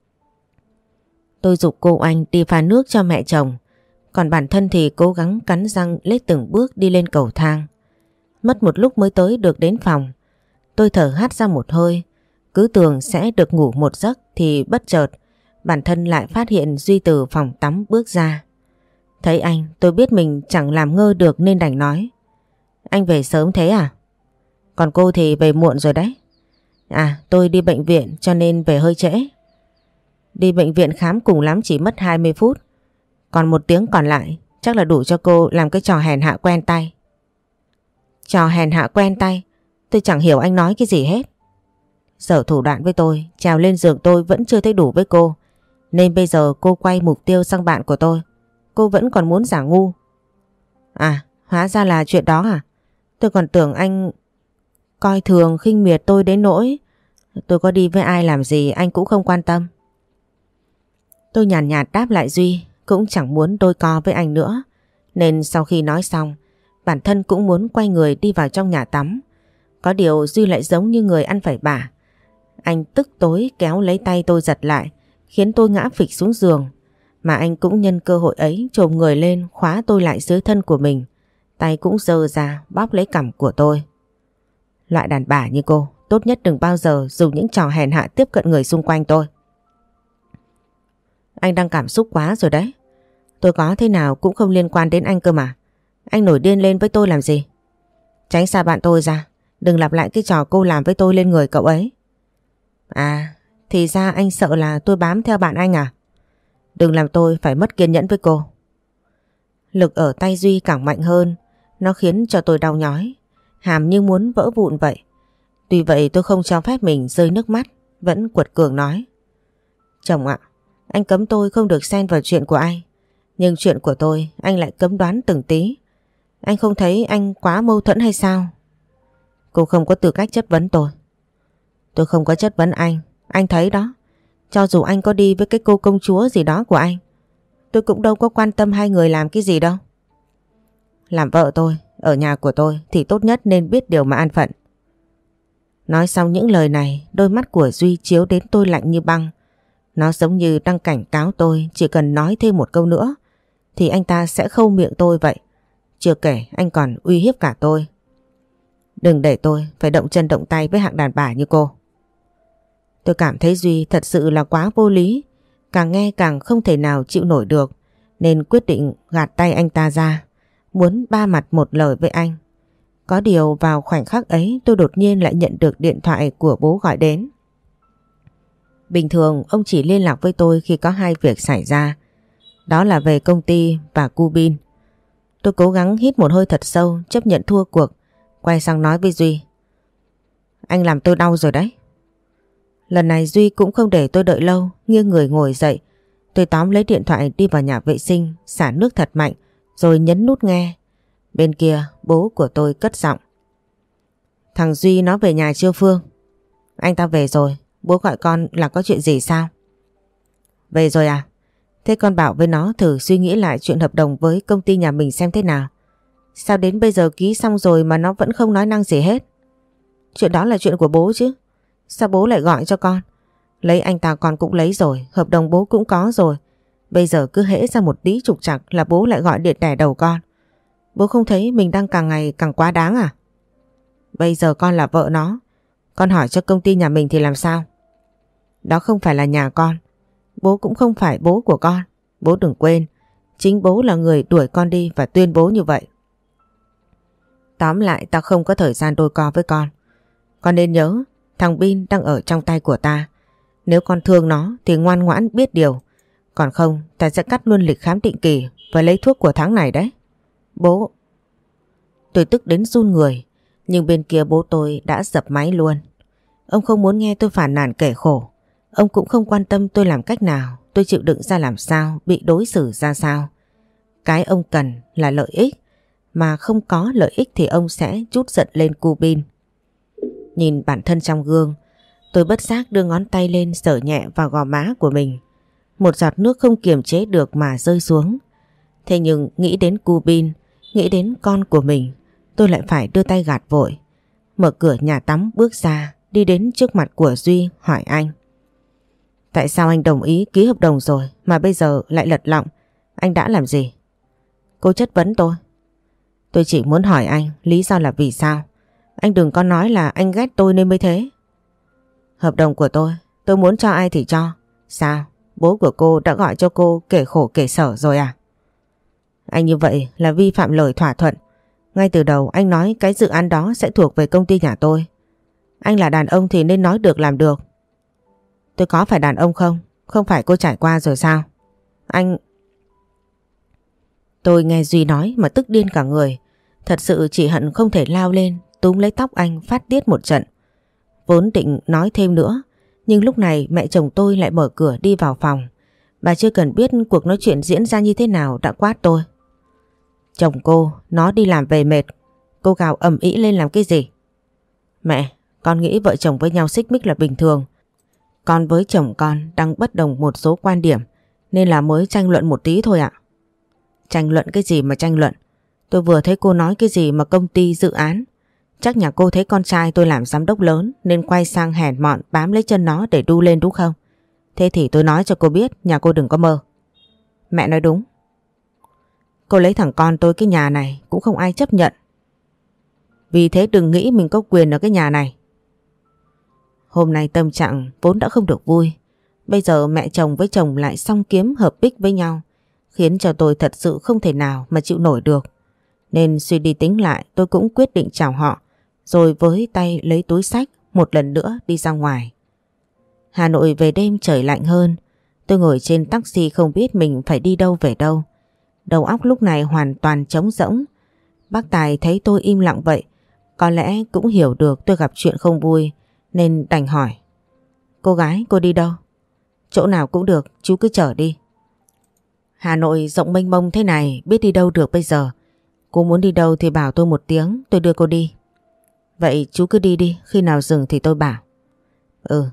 Tôi giục cô Anh đi pha nước cho mẹ chồng, còn bản thân thì cố gắng cắn răng lết từng bước đi lên cầu thang. Mất một lúc mới tới được đến phòng. Tôi thở hắt ra một hơi, cứ tưởng sẽ được ngủ một giấc thì bất chợt bản thân lại phát hiện Duy từ phòng tắm bước ra. Thấy anh, tôi biết mình chẳng làm ngơ được nên đành nói. Anh về sớm thế à? Còn cô thì về muộn rồi đấy. À, tôi đi bệnh viện cho nên về hơi trễ. Đi bệnh viện khám cùng lắm chỉ mất hai mươi phút. Còn một tiếng còn lại chắc là đủ cho cô làm cái trò hèn hạ quen tay. Trò hèn hạ quen tay? Tôi chẳng hiểu anh nói cái gì hết. Giở thủ đoạn với tôi, trèo lên giường tôi vẫn chưa thấy đủ với cô. Nên bây giờ cô quay mục tiêu sang bạn của tôi. Cô vẫn còn muốn giả ngu. À, hóa ra là chuyện đó à? Tôi còn tưởng anh coi thường khinh miệt tôi đến nỗi tôi có đi với ai làm gì anh cũng không quan tâm. Tôi nhàn nhạt, nhạt đáp lại Duy, cũng chẳng muốn đôi co với anh nữa. Nên sau khi nói xong, bản thân cũng muốn quay người đi vào trong nhà tắm. Có điều Duy lại giống như người ăn phải bả. Anh tức tối kéo lấy tay tôi giật lại, khiến tôi ngã phịch xuống giường. Mà anh cũng nhân cơ hội ấy chồm người lên khóa tôi lại dưới thân của mình. Tay cũng giơ ra bóp lấy cằm của tôi. Loại đàn bà như cô, tốt nhất đừng bao giờ dùng những trò hèn hạ tiếp cận người xung quanh tôi. Anh đang cảm xúc quá rồi đấy. Tôi có thế nào cũng không liên quan đến anh cơ mà. Anh nổi điên lên với tôi làm gì? Tránh xa bạn tôi ra. Đừng lặp lại cái trò cô làm với tôi lên người cậu ấy. À, thì ra anh sợ là tôi bám theo bạn anh à? Đừng làm tôi phải mất kiên nhẫn với cô. Lực ở tay Duy càng mạnh hơn. Nó khiến cho tôi đau nhói. Hàm như muốn vỡ vụn vậy. Tuy vậy tôi không cho phép mình rơi nước mắt. Vẫn quật cường nói. Chồng ạ, anh cấm tôi không được xen vào chuyện của anh. Nhưng chuyện của tôi anh lại cấm đoán từng tí. Anh không thấy anh quá mâu thuẫn hay sao? Cô không có tư cách chất vấn tôi. Tôi không có chất vấn anh. Anh thấy đó. Cho dù anh có đi với cái cô công chúa gì đó của anh, tôi cũng đâu có quan tâm hai người làm cái gì đâu. Làm vợ tôi, ở nhà của tôi thì tốt nhất nên biết điều mà an phận. Nói xong những lời này, đôi mắt của Duy chiếu đến tôi lạnh như băng. Nó giống như đang cảnh cáo tôi chỉ cần nói thêm một câu nữa thì anh ta sẽ khâu miệng tôi vậy. Chưa kể anh còn uy hiếp cả tôi. Đừng để tôi phải động chân động tay với hạng đàn bà như cô. Tôi cảm thấy Duy thật sự là quá vô lý. Càng nghe càng không thể nào chịu nổi được. Nên quyết định gạt tay anh ta ra. Muốn ba mặt một lời với anh. Có điều vào khoảnh khắc ấy tôi đột nhiên lại nhận được điện thoại của bố gọi đến. Bình thường ông chỉ liên lạc với tôi khi có hai việc xảy ra. Đó là về công ty và cu bin. Tôi cố gắng hít một hơi thật sâu, chấp nhận thua cuộc. Quay sang nói với Duy. Anh làm tôi đau rồi đấy. Lần này Duy cũng không để tôi đợi lâu, nghiêng người ngồi dậy. Tôi tóm lấy điện thoại đi vào nhà vệ sinh, xả nước thật mạnh, rồi nhấn nút nghe. Bên kia bố của tôi cất giọng. Thằng Duy nó về nhà chưa Phương? Anh ta về rồi, bố gọi con là có chuyện gì sao? Về rồi à? Thế con bảo với nó thử suy nghĩ lại chuyện hợp đồng với công ty nhà mình xem thế nào. Sao đến bây giờ ký xong rồi mà nó vẫn không nói năng gì hết? Chuyện đó là chuyện của bố chứ. Sao bố lại gọi cho con? Lấy anh ta con cũng lấy rồi, hợp đồng bố cũng có rồi. Bây giờ cứ hễ ra một tí trục trặc là bố lại gọi điện đẻ đầu con. Bố không thấy mình đang càng ngày càng quá đáng à? Bây giờ con là vợ nó. Con hỏi cho công ty nhà mình thì làm sao? Đó không phải là nhà con. Bố cũng không phải bố của con. Bố đừng quên, chính bố là người đuổi con đi và tuyên bố như vậy. Tóm lại tao không có thời gian đôi co với con. Con nên nhớ, thằng Bin đang ở trong tay của ta. Nếu con thương nó thì ngoan ngoãn biết điều. Còn không, ta sẽ cắt luôn lịch khám định kỳ và lấy thuốc của tháng này đấy. Bố... Tôi tức đến run người, nhưng bên kia bố tôi đã dập máy luôn. Ông không muốn nghe tôi phàn nàn kể khổ. Ông cũng không quan tâm tôi làm cách nào, tôi chịu đựng ra làm sao, bị đối xử ra sao. Cái ông cần là lợi ích, mà không có lợi ích thì ông sẽ trút giận lên cu Bin. Nhìn bản thân trong gương, tôi bất giác đưa ngón tay lên sờ nhẹ vào gò má của mình. Một giọt nước không kiềm chế được mà rơi xuống. Thế nhưng nghĩ đến cu Bin, nghĩ đến con của mình, tôi lại phải đưa tay gạt vội. Mở cửa nhà tắm bước ra, đi đến trước mặt của Duy hỏi anh. Tại sao anh đồng ý ký hợp đồng rồi mà bây giờ lại lật lọng? Anh đã làm gì? Cô chất vấn tôi. Tôi chỉ muốn hỏi anh lý do là vì sao. Anh đừng có nói là anh ghét tôi nên mới thế. Hợp đồng của tôi, tôi muốn cho ai thì cho. Sao? Bố của cô đã gọi cho cô kể khổ kể sở rồi à? Anh như vậy là vi phạm lời thỏa thuận. Ngay từ đầu anh nói cái dự án đó sẽ thuộc về công ty nhà tôi. Anh là đàn ông thì nên nói được làm được. Tôi có phải đàn ông không? Không phải cô trải qua rồi sao? Anh... Tôi nghe Duy nói mà tức điên cả người. Thật sự chỉ hận không thể lao lên túm lấy tóc anh phát tiết một trận. Vốn định nói thêm nữa, nhưng lúc này mẹ chồng tôi lại mở cửa đi vào phòng. Bà chưa cần biết cuộc nói chuyện diễn ra như thế nào đã quát tôi. Chồng cô, nó đi làm về mệt. Cô gào ầm ĩ lên làm cái gì? Mẹ, con nghĩ vợ chồng với nhau xích mích là bình thường. Con với chồng con đang bất đồng một số quan điểm nên là mới tranh luận một tí thôi ạ. Tranh luận cái gì mà tranh luận? Tôi vừa thấy cô nói cái gì mà công ty dự án. Chắc nhà cô thấy con trai tôi làm giám đốc lớn nên quay sang hèn mọn bám lấy chân nó để đu lên đúng không? Thế thì tôi nói cho cô biết nhà cô đừng có mơ. Mẹ nói đúng. Cô lấy thằng con tôi cái nhà này cũng không ai chấp nhận. Vì thế đừng nghĩ mình có quyền ở cái nhà này. Hôm nay tâm trạng vốn đã không được vui. Bây giờ mẹ chồng với chồng lại song kiếm hợp bích với nhau, khiến cho tôi thật sự không thể nào mà chịu nổi được. Nên suy đi tính lại tôi cũng quyết định chào họ, rồi với tay lấy túi xách một lần nữa đi ra ngoài. Hà Nội về đêm trời lạnh hơn. Tôi ngồi trên taxi không biết mình phải đi đâu về đâu. Đầu óc lúc này hoàn toàn trống rỗng. Bác Tài thấy tôi im lặng vậy, có lẽ cũng hiểu được tôi gặp chuyện không vui, nên đành hỏi. Cô gái, cô đi đâu? Chỗ nào cũng được, chú cứ chở đi. Hà Nội rộng mênh mông thế này, biết đi đâu được bây giờ. Cô muốn đi đâu thì bảo tôi một tiếng, tôi đưa cô đi. Vậy chú cứ đi đi, khi nào dừng thì tôi bảo. Ừ.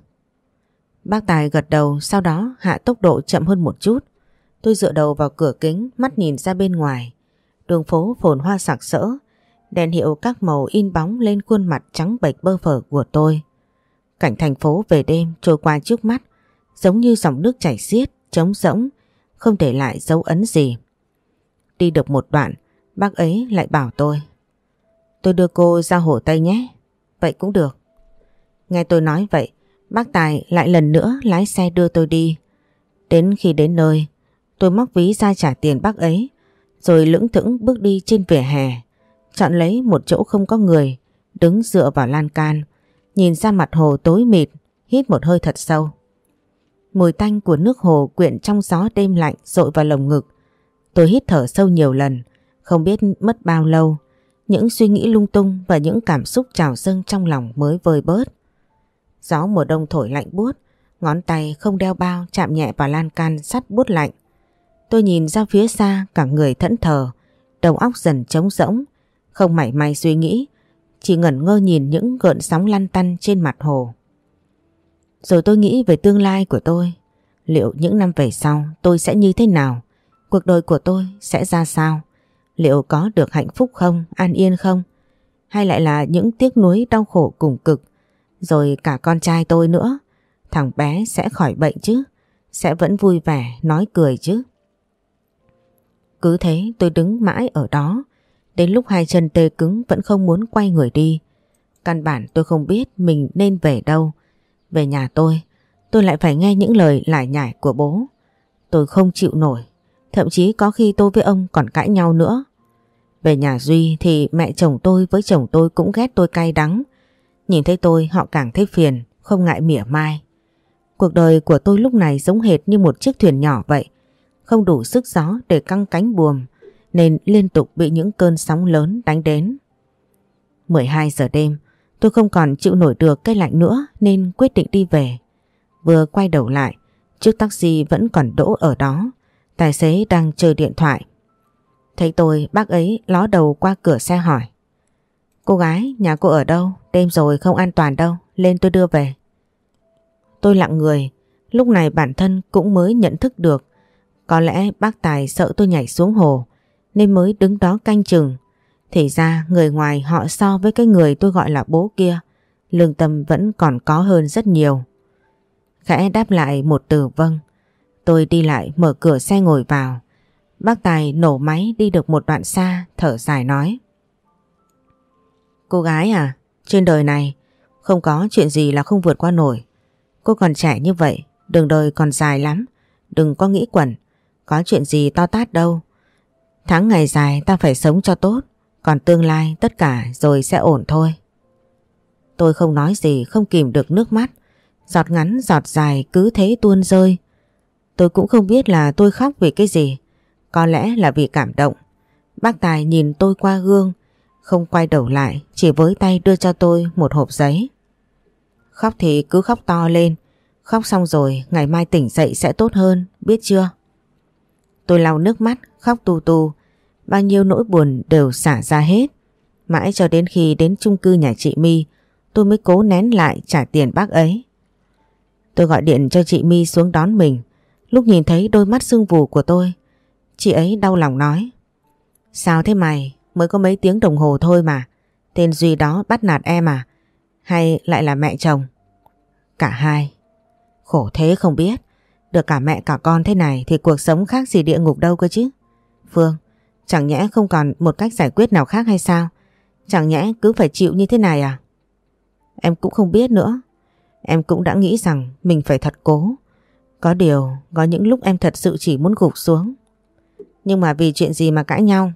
Bác Tài gật đầu, sau đó hạ tốc độ chậm hơn một chút. Tôi dựa đầu vào cửa kính, mắt nhìn ra bên ngoài. Đường phố phồn hoa sặc sỡ, đèn hiệu các màu in bóng lên khuôn mặt trắng bệch bơ phờ của tôi. Cảnh thành phố về đêm trôi qua trước mắt, giống như dòng nước chảy xiết, trống rỗng, không để lại dấu ấn gì. Đi được một đoạn, bác ấy lại bảo tôi. Tôi đưa cô ra Hồ Tây nhé. Vậy cũng được. Nghe tôi nói vậy, bác Tài lại lần nữa lái xe đưa tôi đi. Đến khi đến nơi, tôi móc ví ra trả tiền bác ấy, rồi lững thững bước đi trên vỉa hè, chọn lấy một chỗ không có người, đứng dựa vào lan can, nhìn ra mặt hồ tối mịt, hít một hơi thật sâu. Mùi tanh của nước hồ quyện trong gió đêm lạnh dội vào lồng ngực. Tôi hít thở sâu nhiều lần, không biết mất bao lâu, những suy nghĩ lung tung và những cảm xúc trào dâng trong lòng mới vơi bớt. Gió mùa đông thổi lạnh buốt, ngón tay không đeo bao chạm nhẹ vào lan can sắt buốt lạnh. Tôi nhìn ra phía xa, cả người thẫn thờ, đầu óc dần trống rỗng, không mảy may suy nghĩ, chỉ ngẩn ngơ nhìn những gợn sóng lăn tăn trên mặt hồ. Rồi tôi nghĩ về tương lai của tôi. Liệu những năm về sau tôi sẽ như thế nào? Cuộc đời của tôi sẽ ra sao? Liệu có được hạnh phúc không? An yên không? Hay lại là những tiếc nuối đau khổ cùng cực? Rồi cả con trai tôi nữa. Thằng bé sẽ khỏi bệnh chứ? Sẽ vẫn vui vẻ, nói cười chứ? Cứ thế tôi đứng mãi ở đó. Đến lúc hai chân tê cứng vẫn không muốn quay người đi. Căn bản tôi không biết mình nên về đâu. Về nhà tôi, tôi lại phải nghe những lời lải nhải của bố. Tôi không chịu nổi, thậm chí có khi tôi với ông còn cãi nhau nữa. Về nhà Duy thì mẹ chồng tôi với chồng tôi cũng ghét tôi cay đắng. Nhìn thấy tôi họ càng thấy phiền, không ngại mỉa mai. Cuộc đời của tôi lúc này giống hệt như một chiếc thuyền nhỏ vậy, không đủ sức gió để căng cánh buồm nên liên tục bị những cơn sóng lớn đánh đến. mười hai giờ đêm, tôi không còn chịu nổi được cái lạnh nữa nên quyết định đi về. Vừa quay đầu lại, chiếc taxi vẫn còn đỗ ở đó, tài xế đang chơi điện thoại. Thấy tôi, bác ấy ló đầu qua cửa xe hỏi: "Cô gái, nhà cô ở đâu? Đêm rồi không an toàn đâu, lên tôi đưa về." Tôi lặng người, lúc này bản thân cũng mới nhận thức được. Có lẽ bác Tài sợ tôi nhảy xuống hồ nên mới đứng đó canh chừng. Thì ra người ngoài họ so với cái người tôi gọi là bố kia, lương tâm vẫn còn có hơn rất nhiều. Khẽ đáp lại một từ vâng, tôi đi lại mở cửa xe ngồi vào. Bác Tài nổ máy đi được một đoạn xa, thở dài nói: "Cô gái à, trên đời này không có chuyện gì là không vượt qua nổi. Cô còn trẻ như vậy, đường đời còn dài lắm, đừng có nghĩ quẩn, có chuyện gì to tát đâu. Tháng ngày dài ta phải sống cho tốt, còn tương lai tất cả rồi sẽ ổn thôi." Tôi không nói gì, không kìm được nước mắt, giọt ngắn giọt dài cứ thế tuôn rơi. Tôi cũng không biết là tôi khóc vì cái gì, có lẽ là vì cảm động. Bác Tài nhìn tôi qua gương, không quay đầu lại, chỉ với tay đưa cho tôi một hộp giấy. "Khóc thì cứ khóc to lên, khóc xong rồi ngày mai tỉnh dậy sẽ tốt hơn, biết chưa?" Tôi lau nước mắt, khóc tù tù, bao nhiêu nỗi buồn đều xả ra hết. Mãi cho đến khi đến chung cư nhà chị My, tôi mới cố nén lại trả tiền bác ấy. Tôi gọi điện cho chị My xuống đón mình. Lúc nhìn thấy đôi mắt sưng vù của tôi, chị ấy đau lòng nói: "Sao thế mày, mới có mấy tiếng đồng hồ thôi mà, tên Duy đó bắt nạt em à? Hay lại là mẹ chồng?" "Cả hai." "Khổ thế không biết, được cả mẹ cả con thế này thì cuộc sống khác gì địa ngục đâu cơ chứ. Phương, chẳng nhẽ không còn một cách giải quyết nào khác hay sao? Chẳng nhẽ cứ phải chịu như thế này à?" "Em cũng không biết nữa. Em cũng đã nghĩ rằng mình phải thật cố. Có điều, có những lúc em thật sự chỉ muốn gục xuống. Nhưng mà vì chuyện gì mà cãi nhau?"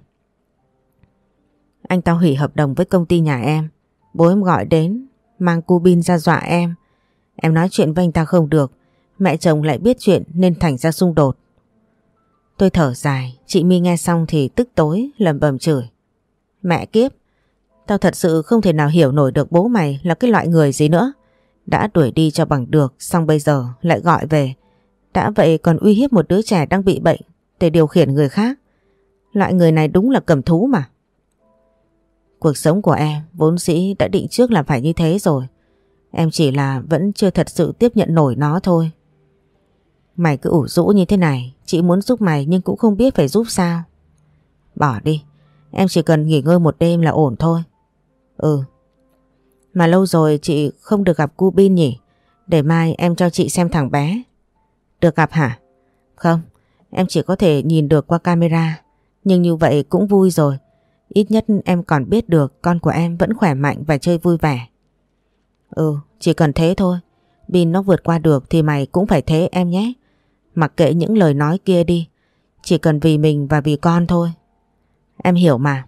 "Anh ta hủy hợp đồng với công ty nhà em. Bố em gọi đến, mang cu bin ra dọa em. Em nói chuyện với anh ta không được, mẹ chồng lại biết chuyện nên thành ra xung đột." Tôi thở dài, chị My nghe xong thì tức tối lẩm bẩm chửi: "Mẹ kiếp, tao thật sự không thể nào hiểu nổi được bố mày là cái loại người gì nữa. Đã đuổi đi cho bằng được, xong bây giờ lại gọi về. Đã vậy còn uy hiếp một đứa trẻ đang bị bệnh để điều khiển người khác. Loại người này đúng là cầm thú mà." "Cuộc sống của em vốn dĩ đã định trước là phải như thế rồi. Em chỉ là vẫn chưa thật sự tiếp nhận nổi nó thôi." "Mày cứ ủ rũ như thế này, chị muốn giúp mày nhưng cũng không biết phải giúp sao." "Bỏ đi, em chỉ cần nghỉ ngơi một đêm là ổn thôi." "Ừ. Mà lâu rồi chị không được gặp cu Bin nhỉ? Để mai em cho chị xem thằng bé." "Được gặp hả?" "Không, em chỉ có thể nhìn được qua camera. Nhưng như vậy cũng vui rồi. Ít nhất em còn biết được con của em vẫn khỏe mạnh và chơi vui vẻ." "Ừ, chỉ cần thế thôi. Bin nó vượt qua được thì mày cũng phải thế em nhé. Mặc kệ những lời nói kia đi. Chỉ cần vì mình và vì con thôi." "Em hiểu mà."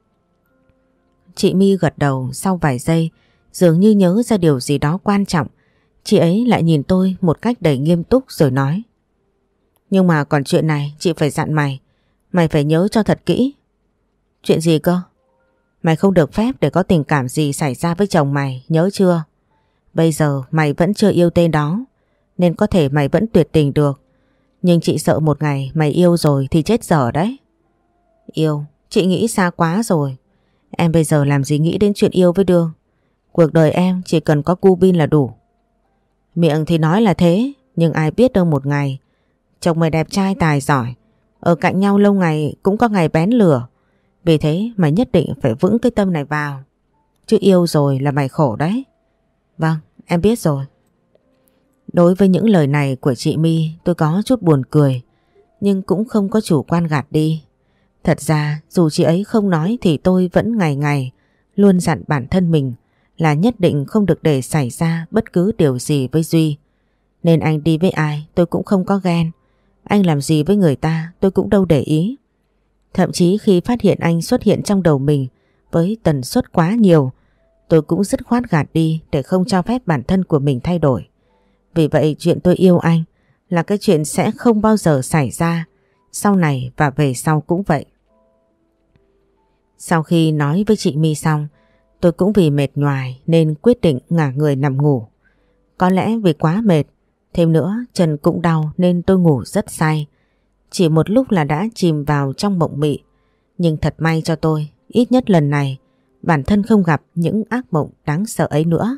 Chị My gật đầu, sau vài giây dường như nhớ ra điều gì đó quan trọng. Chị ấy lại nhìn tôi một cách đầy nghiêm túc rồi nói: "Nhưng mà còn chuyện này chị phải dặn mày. Mày phải nhớ cho thật kỹ." "Chuyện gì cơ?" "Mày không được phép để có tình cảm gì xảy ra với chồng mày, nhớ chưa? Bây giờ mày vẫn chưa yêu tên đó, nên có thể mày vẫn tuyệt tình được. Nhưng chị sợ một ngày mày yêu rồi thì chết dở đấy." "Yêu? Chị nghĩ xa quá rồi. Em bây giờ làm gì nghĩ đến chuyện yêu với Đương. Cuộc đời em chỉ cần có cu Bin là đủ." "Miệng thì nói là thế, nhưng ai biết đâu một ngày chồng mày đẹp trai tài giỏi, ở cạnh nhau lâu ngày cũng có ngày bén lửa. Vì thế mày nhất định phải vững cái tâm này vào. Chứ yêu rồi là mày khổ đấy." "Vâng, em biết rồi." Đối với những lời này của chị My, tôi có chút buồn cười, nhưng cũng không có chủ quan gạt đi. Thật ra dù chị ấy không nói thì tôi vẫn ngày ngày luôn dặn bản thân mình là nhất định không được để xảy ra bất cứ điều gì với Duy. Nên anh đi với ai tôi cũng không có ghen. Anh làm gì với người ta tôi cũng đâu để ý. Thậm chí khi phát hiện anh xuất hiện trong đầu mình với tần suất quá nhiều, tôi cũng dứt khoát gạt đi để không cho phép bản thân của mình thay đổi. Vì vậy chuyện tôi yêu anh là cái chuyện sẽ không bao giờ xảy ra, sau này và về sau cũng vậy. Sau khi nói với chị My xong, tôi cũng vì mệt nhoài nên quyết định ngả người nằm ngủ. Có lẽ vì quá mệt, thêm nữa chân cũng đau nên tôi ngủ rất say. Chỉ một lúc là đã chìm vào trong mộng mị. Nhưng thật may cho tôi, ít nhất lần này bản thân không gặp những ác mộng đáng sợ ấy nữa.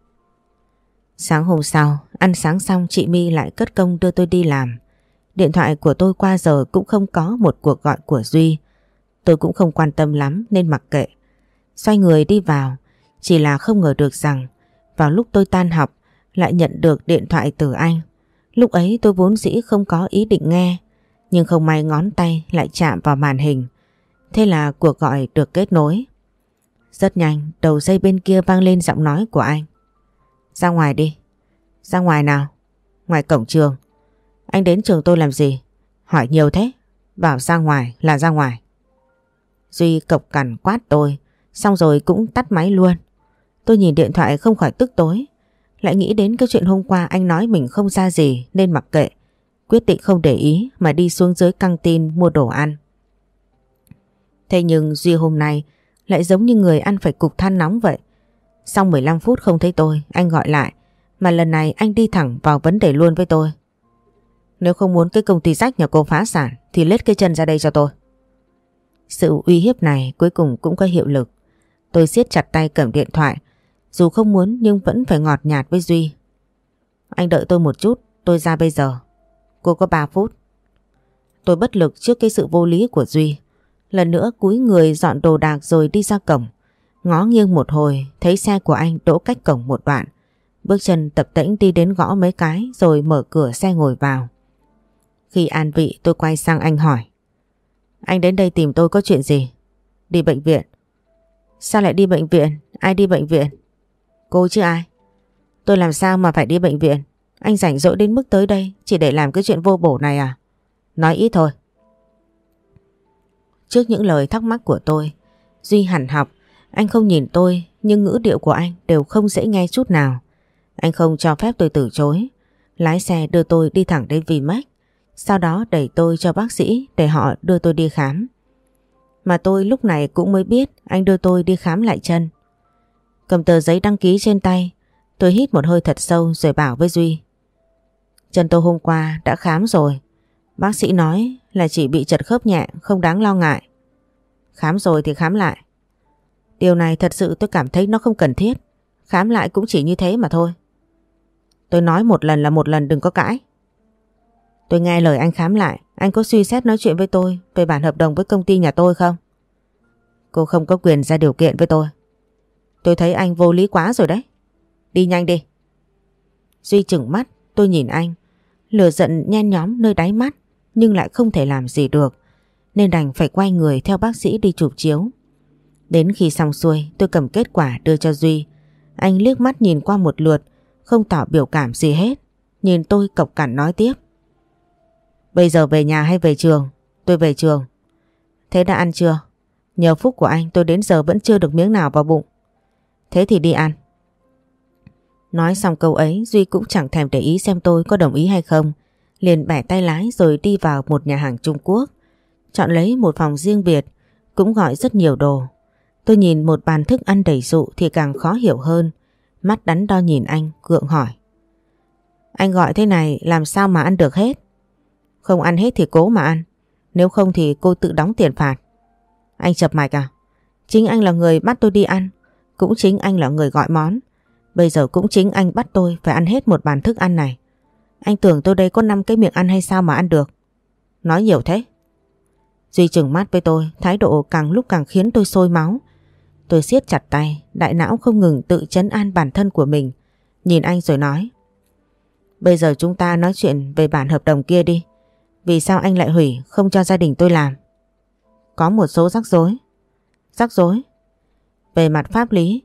Sáng hôm sau, ăn sáng xong chị My lại cất công đưa tôi đi làm. Điện thoại của tôi qua giờ cũng không có một cuộc gọi của Duy. Tôi cũng không quan tâm lắm nên mặc kệ. Xoay người đi vào, chỉ là không ngờ được rằng vào lúc tôi tan học lại nhận được điện thoại từ anh. Lúc ấy tôi vốn dĩ không có ý định nghe, nhưng không may ngón tay lại chạm vào màn hình. Thế là cuộc gọi được kết nối. Rất nhanh, đầu dây bên kia vang lên giọng nói của anh. Ra ngoài đi. Ra ngoài nào? Ngoài cổng trường. Anh đến trường tôi làm gì? Hỏi nhiều thế. Bảo ra ngoài là ra ngoài. Duy cộc cằn quát tôi, xong rồi cũng tắt máy luôn. Tôi nhìn điện thoại không khỏi tức tối. Lại nghĩ đến cái chuyện hôm qua anh nói mình không ra gì nên mặc kệ. Quyết định không để ý mà đi xuống dưới căng tin mua đồ ăn. Thế nhưng Duy hôm nay lại giống như người ăn phải cục than nóng vậy. Sau mười lăm phút không thấy tôi, anh gọi lại. Mà lần này anh đi thẳng vào vấn đề luôn với tôi. Nếu không muốn cái công ty rách nhà cô phá sản thì lết cái chân ra đây cho tôi. Sự uy hiếp này cuối cùng cũng có hiệu lực. Tôi siết chặt tay cầm điện thoại. Dù không muốn nhưng vẫn phải ngọt nhạt với Duy. Anh đợi tôi một chút, tôi ra bây giờ. Cô có ba phút. Tôi bất lực trước cái sự vô lý của Duy. Lần nữa cúi người dọn đồ đạc rồi đi ra cổng. Ngó nghiêng một hồi, thấy xe của anh đỗ cách cổng một đoạn. Bước chân tập tễnh đi đến gõ mấy cái rồi mở cửa xe ngồi vào. Khi an vị tôi quay sang anh hỏi. Anh đến đây tìm tôi có chuyện gì? Đi bệnh viện. Sao lại đi bệnh viện? Ai đi bệnh viện? Cô chứ ai? Tôi làm sao mà phải đi bệnh viện? Anh rảnh rỗi đến mức tới đây chỉ để làm cái chuyện vô bổ này à? Nói ít thôi. Trước những lời thắc mắc của tôi, Duy hằn học. Anh không nhìn tôi nhưng ngữ điệu của anh đều không dễ nghe chút nào. Anh không cho phép tôi từ chối. Lái xe đưa tôi đi thẳng đến Vinmec. Sau đó đẩy tôi cho bác sĩ để họ đưa tôi đi khám. Mà tôi lúc này cũng mới biết anh đưa tôi đi khám lại chân. Cầm tờ giấy đăng ký trên tay, tôi hít một hơi thật sâu rồi bảo với Duy. Chân tôi hôm qua đã khám rồi. Bác sĩ nói là chỉ bị trật khớp nhẹ, không đáng lo ngại. Khám rồi thì khám lại. Điều này thật sự tôi cảm thấy nó không cần thiết. Khám lại cũng chỉ như thế mà thôi. Tôi nói một lần là một lần, đừng có cãi. Tôi nghe lời anh khám lại. Anh có suy xét nói chuyện với tôi về bản hợp đồng với công ty nhà tôi không? Cô không có quyền ra điều kiện với tôi. Tôi thấy anh vô lý quá rồi đấy. Đi nhanh đi. Duy chừng mắt, tôi nhìn anh. Lửa giận nhen nhóm nơi đáy mắt nhưng lại không thể làm gì được. Nên đành phải quay người theo bác sĩ đi chụp chiếu. Đến khi xong xuôi tôi cầm kết quả đưa cho Duy. Anh liếc mắt nhìn qua một lượt, không tỏ biểu cảm gì hết. Nhìn tôi cộc cằn nói tiếp. Bây giờ về nhà hay về trường? Tôi về trường. Thế đã ăn chưa? Nhờ phúc của anh tôi đến giờ vẫn chưa được miếng nào vào bụng. Thế thì đi ăn. Nói xong câu ấy Duy cũng chẳng thèm để ý xem tôi có đồng ý hay không. Liền bẻ tay lái rồi đi vào một nhà hàng Trung Quốc. Chọn lấy một phòng riêng biệt, cũng gọi rất nhiều đồ. Tôi nhìn một bàn thức ăn đầy dụ thì càng khó hiểu hơn. Mắt đắn đo nhìn anh, gượng hỏi. Anh gọi thế này làm sao mà ăn được hết? Không ăn hết thì cố mà ăn. Nếu không thì cô tự đóng tiền phạt. Anh chập mạch à? Chính anh là người bắt tôi đi ăn. Cũng chính anh là người gọi món. Bây giờ cũng chính anh bắt tôi phải ăn hết một bàn thức ăn này. Anh tưởng tôi đây có năm cái miệng ăn hay sao mà ăn được? Nói nhiều thế. Duy trừng mắt với tôi, thái độ càng lúc càng khiến tôi sôi máu. Tôi siết chặt tay, đại não không ngừng tự trấn an bản thân của mình. Nhìn anh rồi nói. Bây giờ chúng ta nói chuyện về bản hợp đồng kia đi. Vì sao anh lại hủy, không cho gia đình tôi làm? Có một số rắc rối. Rắc rối? Về mặt pháp lý,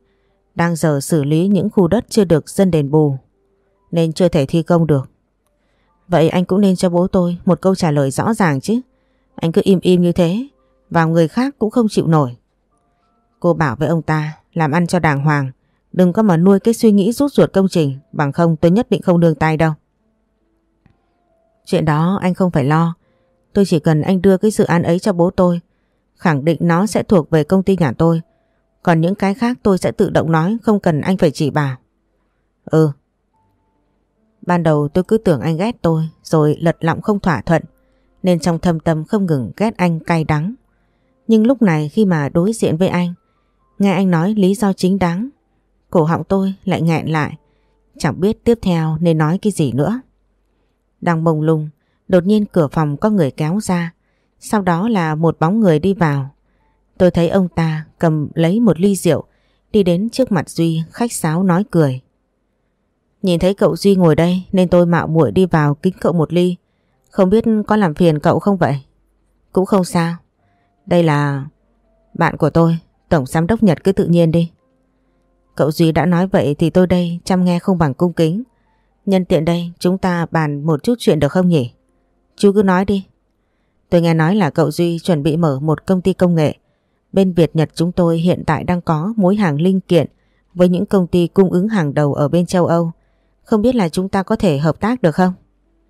đang giờ xử lý những khu đất chưa được dân đền bù nên chưa thể thi công được. Vậy anh cũng nên cho bố tôi một câu trả lời rõ ràng chứ. Anh cứ im im như thế, vào người khác cũng không chịu nổi. Cô bảo với ông ta làm ăn cho đàng hoàng, đừng có mà nuôi cái suy nghĩ rút ruột công trình, bằng không tôi nhất định không nương tay đâu. Chuyện đó anh không phải lo, tôi chỉ cần anh đưa cái dự án ấy cho bố tôi, khẳng định nó sẽ thuộc về công ty nhà tôi. Còn những cái khác tôi sẽ tự động nói, không cần anh phải chỉ bảo. Ừ. Ban đầu tôi cứ tưởng anh ghét tôi, rồi lật lọng không thỏa thuận, nên trong thâm tâm không ngừng ghét anh cay đắng. Nhưng lúc này khi mà đối diện với anh, nghe anh nói lý do chính đáng, cổ họng tôi lại nghẹn lại, chẳng biết tiếp theo nên nói cái gì nữa. Đang mông lung, đột nhiên cửa phòng có người kéo ra, sau đó là một bóng người đi vào. Tôi thấy ông ta cầm lấy một ly rượu, đi đến trước mặt Duy khách sáo nói cười. Nhìn thấy cậu Duy ngồi đây nên tôi mạo muội đi vào kính cậu một ly. Không biết có làm phiền cậu không vậy? Cũng không sao. Đây là bạn của tôi, Tổng Giám đốc Nhật, cứ tự nhiên đi. Cậu Duy đã nói vậy thì tôi đây chăm nghe không bằng cung kính. Nhân tiện đây chúng ta bàn một chút chuyện được không nhỉ? Chú cứ nói đi. Tôi nghe nói là cậu Duy chuẩn bị mở một công ty công nghệ. Bên Việt Nhật chúng tôi hiện tại đang có mối hàng linh kiện với những công ty cung ứng hàng đầu ở bên châu Âu. Không biết là chúng ta có thể hợp tác được không?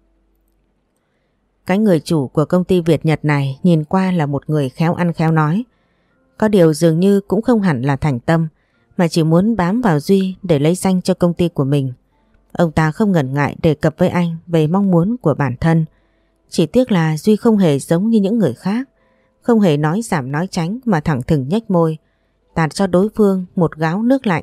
Cái người chủ của công ty Việt Nhật này nhìn qua là một người khéo ăn khéo nói. Có điều dường như cũng không hẳn là thành tâm, mà chỉ muốn bám vào Duy để lấy danh cho công ty của mình. Ông ta không ngần ngại đề cập với anh về mong muốn của bản thân. Chỉ tiếc là Duy không hề giống như những người khác, không hề nói giảm nói tránh mà thẳng thừng nhếch môi, tạt cho đối phương một gáo nước lạnh.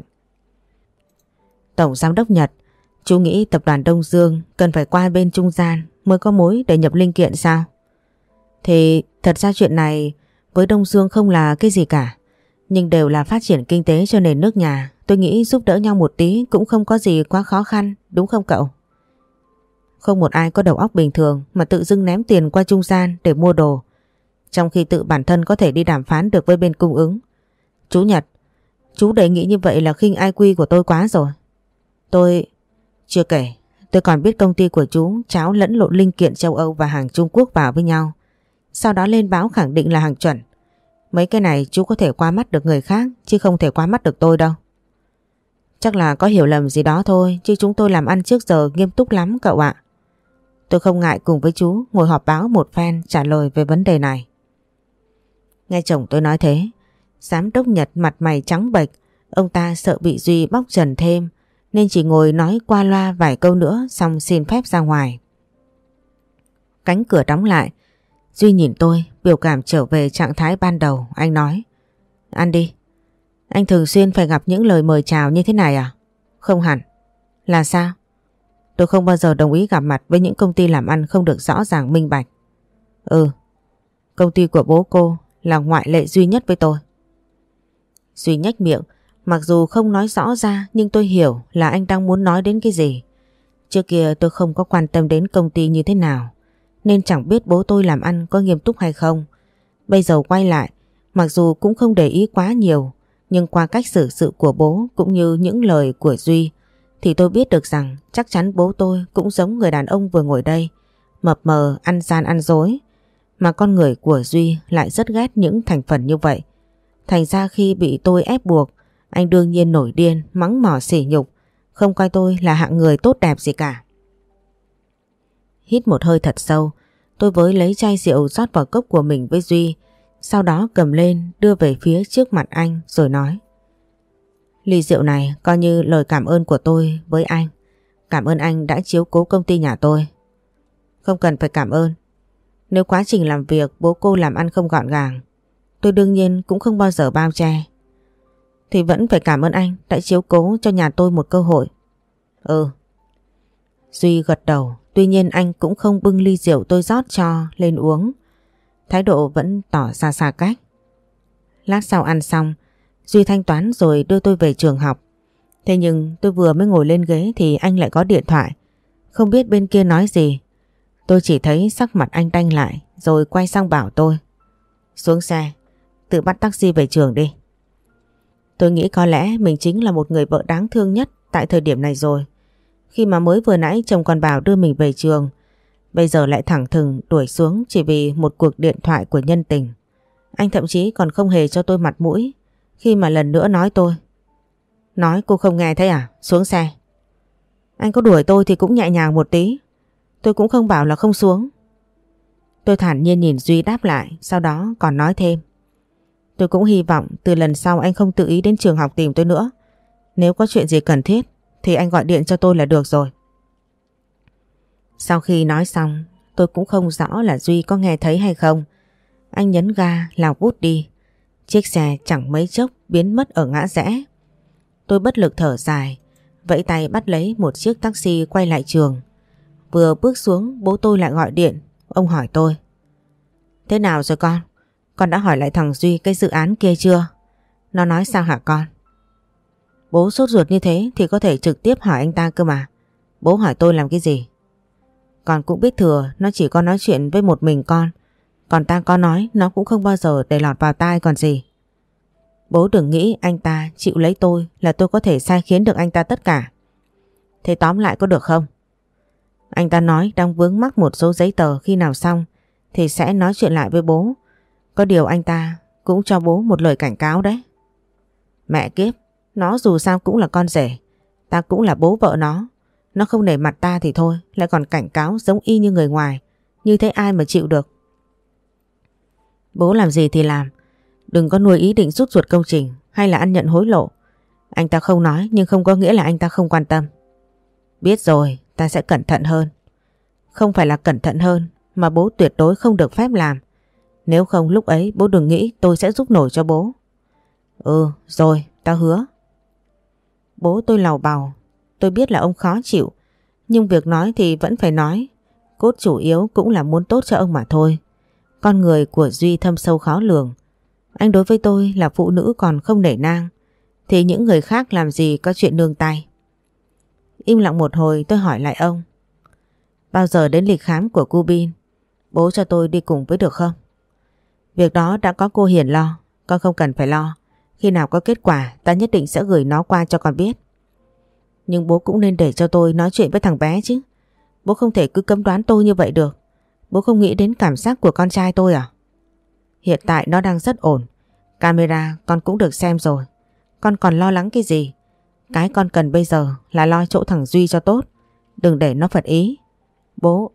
Tổng Giám đốc Nhật, chú nghĩ tập đoàn Đông Dương cần phải qua bên trung gian mới có mối để nhập linh kiện sao? Thì thật ra chuyện này với Đông Dương không là cái gì cả, nhưng đều là phát triển kinh tế cho nền nước nhà. Tôi nghĩ giúp đỡ nhau một tí cũng không có gì quá khó khăn, đúng không cậu? Không một ai có đầu óc bình thường mà tự dưng ném tiền qua trung gian để mua đồ, trong khi tự bản thân có thể đi đàm phán được với bên cung ứng. Chú Nhật, chú đề nghị như vậy là khinh i kiu của tôi quá rồi. Tôi... Chưa kể, tôi còn biết công ty của chú cháo lẫn lộn linh kiện châu Âu và hàng Trung Quốc vào với nhau, sau đó lên báo khẳng định là hàng chuẩn. Mấy cái này chú có thể qua mắt được người khác chứ không thể qua mắt được tôi đâu. Chắc là có hiểu lầm gì đó thôi, chứ chúng tôi làm ăn trước giờ nghiêm túc lắm cậu ạ. Tôi không ngại cùng với chú ngồi họp báo một phen trả lời về vấn đề này. Nghe chồng tôi nói thế, Giám đốc Nhật mặt mày trắng bệch. Ông ta sợ bị Duy bóc trần thêm nên chỉ ngồi nói qua loa vài câu nữa xong xin phép ra ngoài. Cánh cửa đóng lại, Duy nhìn tôi, biểu cảm trở về trạng thái ban đầu. Anh nói, ăn đi. Anh thường xuyên phải gặp những lời mời chào như thế này à? Không hẳn. Là sao? Tôi không bao giờ đồng ý gặp mặt với những công ty làm ăn không được rõ ràng minh bạch. Ừ, công ty của bố cô là ngoại lệ duy nhất với tôi. Duy nhếch miệng, mặc dù không nói rõ ra nhưng tôi hiểu là anh đang muốn nói đến cái gì. Trước kia tôi không có quan tâm đến công ty như thế nào, nên chẳng biết bố tôi làm ăn có nghiêm túc hay không. Bây giờ quay lại, mặc dù cũng không để ý quá nhiều, nhưng qua cách xử sự của bố cũng như những lời của Duy thì tôi biết được rằng chắc chắn bố tôi cũng giống người đàn ông vừa ngồi đây, mập mờ, ăn gian ăn dối. Mà con người của Duy lại rất ghét những thành phần như vậy. Thành ra khi bị tôi ép buộc, anh đương nhiên nổi điên, mắng mỏ sỉ nhục, không coi tôi là hạng người tốt đẹp gì cả. Hít một hơi thật sâu, tôi với lấy chai rượu rót vào cốc của mình với Duy, sau đó cầm lên đưa về phía trước mặt anh rồi nói. Ly rượu này coi như lời cảm ơn của tôi với anh. Cảm ơn anh đã chiếu cố công ty nhà tôi. Không cần phải cảm ơn. Nếu quá trình làm việc bố cô làm ăn không gọn gàng, tôi đương nhiên cũng không bao giờ bao che. Thì vẫn phải cảm ơn anh đã chiếu cố cho nhà tôi một cơ hội. Ừ. Duy gật đầu, tuy nhiên anh cũng không bưng ly rượu tôi rót cho lên uống. Thái độ vẫn tỏ ra xa cách. Lát sau ăn xong, Duy thanh toán rồi đưa tôi về trường học. Thế nhưng tôi vừa mới ngồi lên ghế thì anh lại có điện thoại. Không biết bên kia nói gì. Tôi chỉ thấy sắc mặt anh đanh lại rồi quay sang bảo tôi. Xuống xe, tự bắt taxi về trường đi. Tôi nghĩ có lẽ mình chính là một người vợ đáng thương nhất tại thời điểm này rồi. Khi mà mới vừa nãy chồng còn bảo đưa mình về trường, bây giờ lại thẳng thừng đuổi xuống chỉ vì một cuộc điện thoại của nhân tình. Anh thậm chí còn không hề cho tôi mặt mũi khi mà lần nữa nói tôi. Nói cô không nghe thấy à? Xuống xe. Anh có đuổi tôi thì cũng nhẹ nhàng một tí. Tôi cũng không bảo là không xuống. Tôi thản nhiên nhìn Duy đáp lại, sau đó còn nói thêm. Tôi cũng hy vọng từ lần sau anh không tự ý đến trường học tìm tôi nữa. Nếu có chuyện gì cần thiết thì anh gọi điện cho tôi là được rồi. Sau khi nói xong, tôi cũng không rõ là Duy có nghe thấy hay không. Anh nhấn ga lao vút đi. Chiếc xe chẳng mấy chốc biến mất ở ngã rẽ. Tôi bất lực thở dài, vẫy tay bắt lấy một chiếc taxi quay lại trường. Vừa bước xuống, bố tôi lại gọi điện. Ông hỏi tôi. Thế nào rồi con? Con đã hỏi lại thằng Duy cái dự án kia chưa? Nó nói sao hả con? Bố sốt ruột như thế thì có thể trực tiếp hỏi anh ta cơ mà. Bố hỏi tôi làm cái gì? Con cũng biết thừa nó chỉ có nói chuyện với một mình con. Còn ta có nói nó cũng không bao giờ để lọt vào tai còn gì. Bố đừng nghĩ anh ta chịu lấy tôi là tôi có thể sai khiến được anh ta tất cả. Thế tóm lại có được không? Anh ta nói đang vướng mắc một số giấy tờ, khi nào xong thì sẽ nói chuyện lại với bố. Có điều anh ta cũng cho bố một lời cảnh cáo đấy. Mẹ kiếp, nó dù sao cũng là con rể, ta cũng là bố vợ nó. Nó không nể mặt ta thì thôi, lại còn cảnh cáo giống y như người ngoài. Như thế ai mà chịu được. Bố làm gì thì làm, đừng có nuôi ý định rút ruột công trình hay là ăn nhận hối lộ. Anh ta không nói nhưng không có nghĩa là anh ta không quan tâm. Biết rồi, ta sẽ cẩn thận hơn. Không phải là cẩn thận hơn, mà bố tuyệt đối không được phép làm. Nếu không lúc ấy bố đừng nghĩ tôi sẽ giúp nổi cho bố. Ừ, rồi, ta hứa. Bố tôi làu bàu, tôi biết là ông khó chịu, nhưng việc nói thì vẫn phải nói. Cốt chủ yếu cũng là muốn tốt cho ông mà thôi. Con người của Duy thâm sâu khó lường. Anh đối với tôi là phụ nữ còn không nể nang, thì những người khác làm gì có chuyện nương tay. Im lặng một hồi tôi hỏi lại ông. Bao giờ đến lịch khám của cô Bin? Bố cho tôi đi cùng với được không? Việc đó đã có cô Hiền lo, con không cần phải lo. Khi nào có kết quả ta nhất định sẽ gửi nó qua cho con biết. Nhưng bố cũng nên để cho tôi nói chuyện với thằng bé chứ. Bố không thể cứ cấm đoán tôi như vậy được. Bố không nghĩ đến cảm giác của con trai tôi à? Hiện tại nó đang rất ổn. Camera con cũng được xem rồi. Con còn lo lắng cái gì? Cái con cần bây giờ là lo chỗ thằng Duy cho tốt. Đừng để nó phật ý. Bố...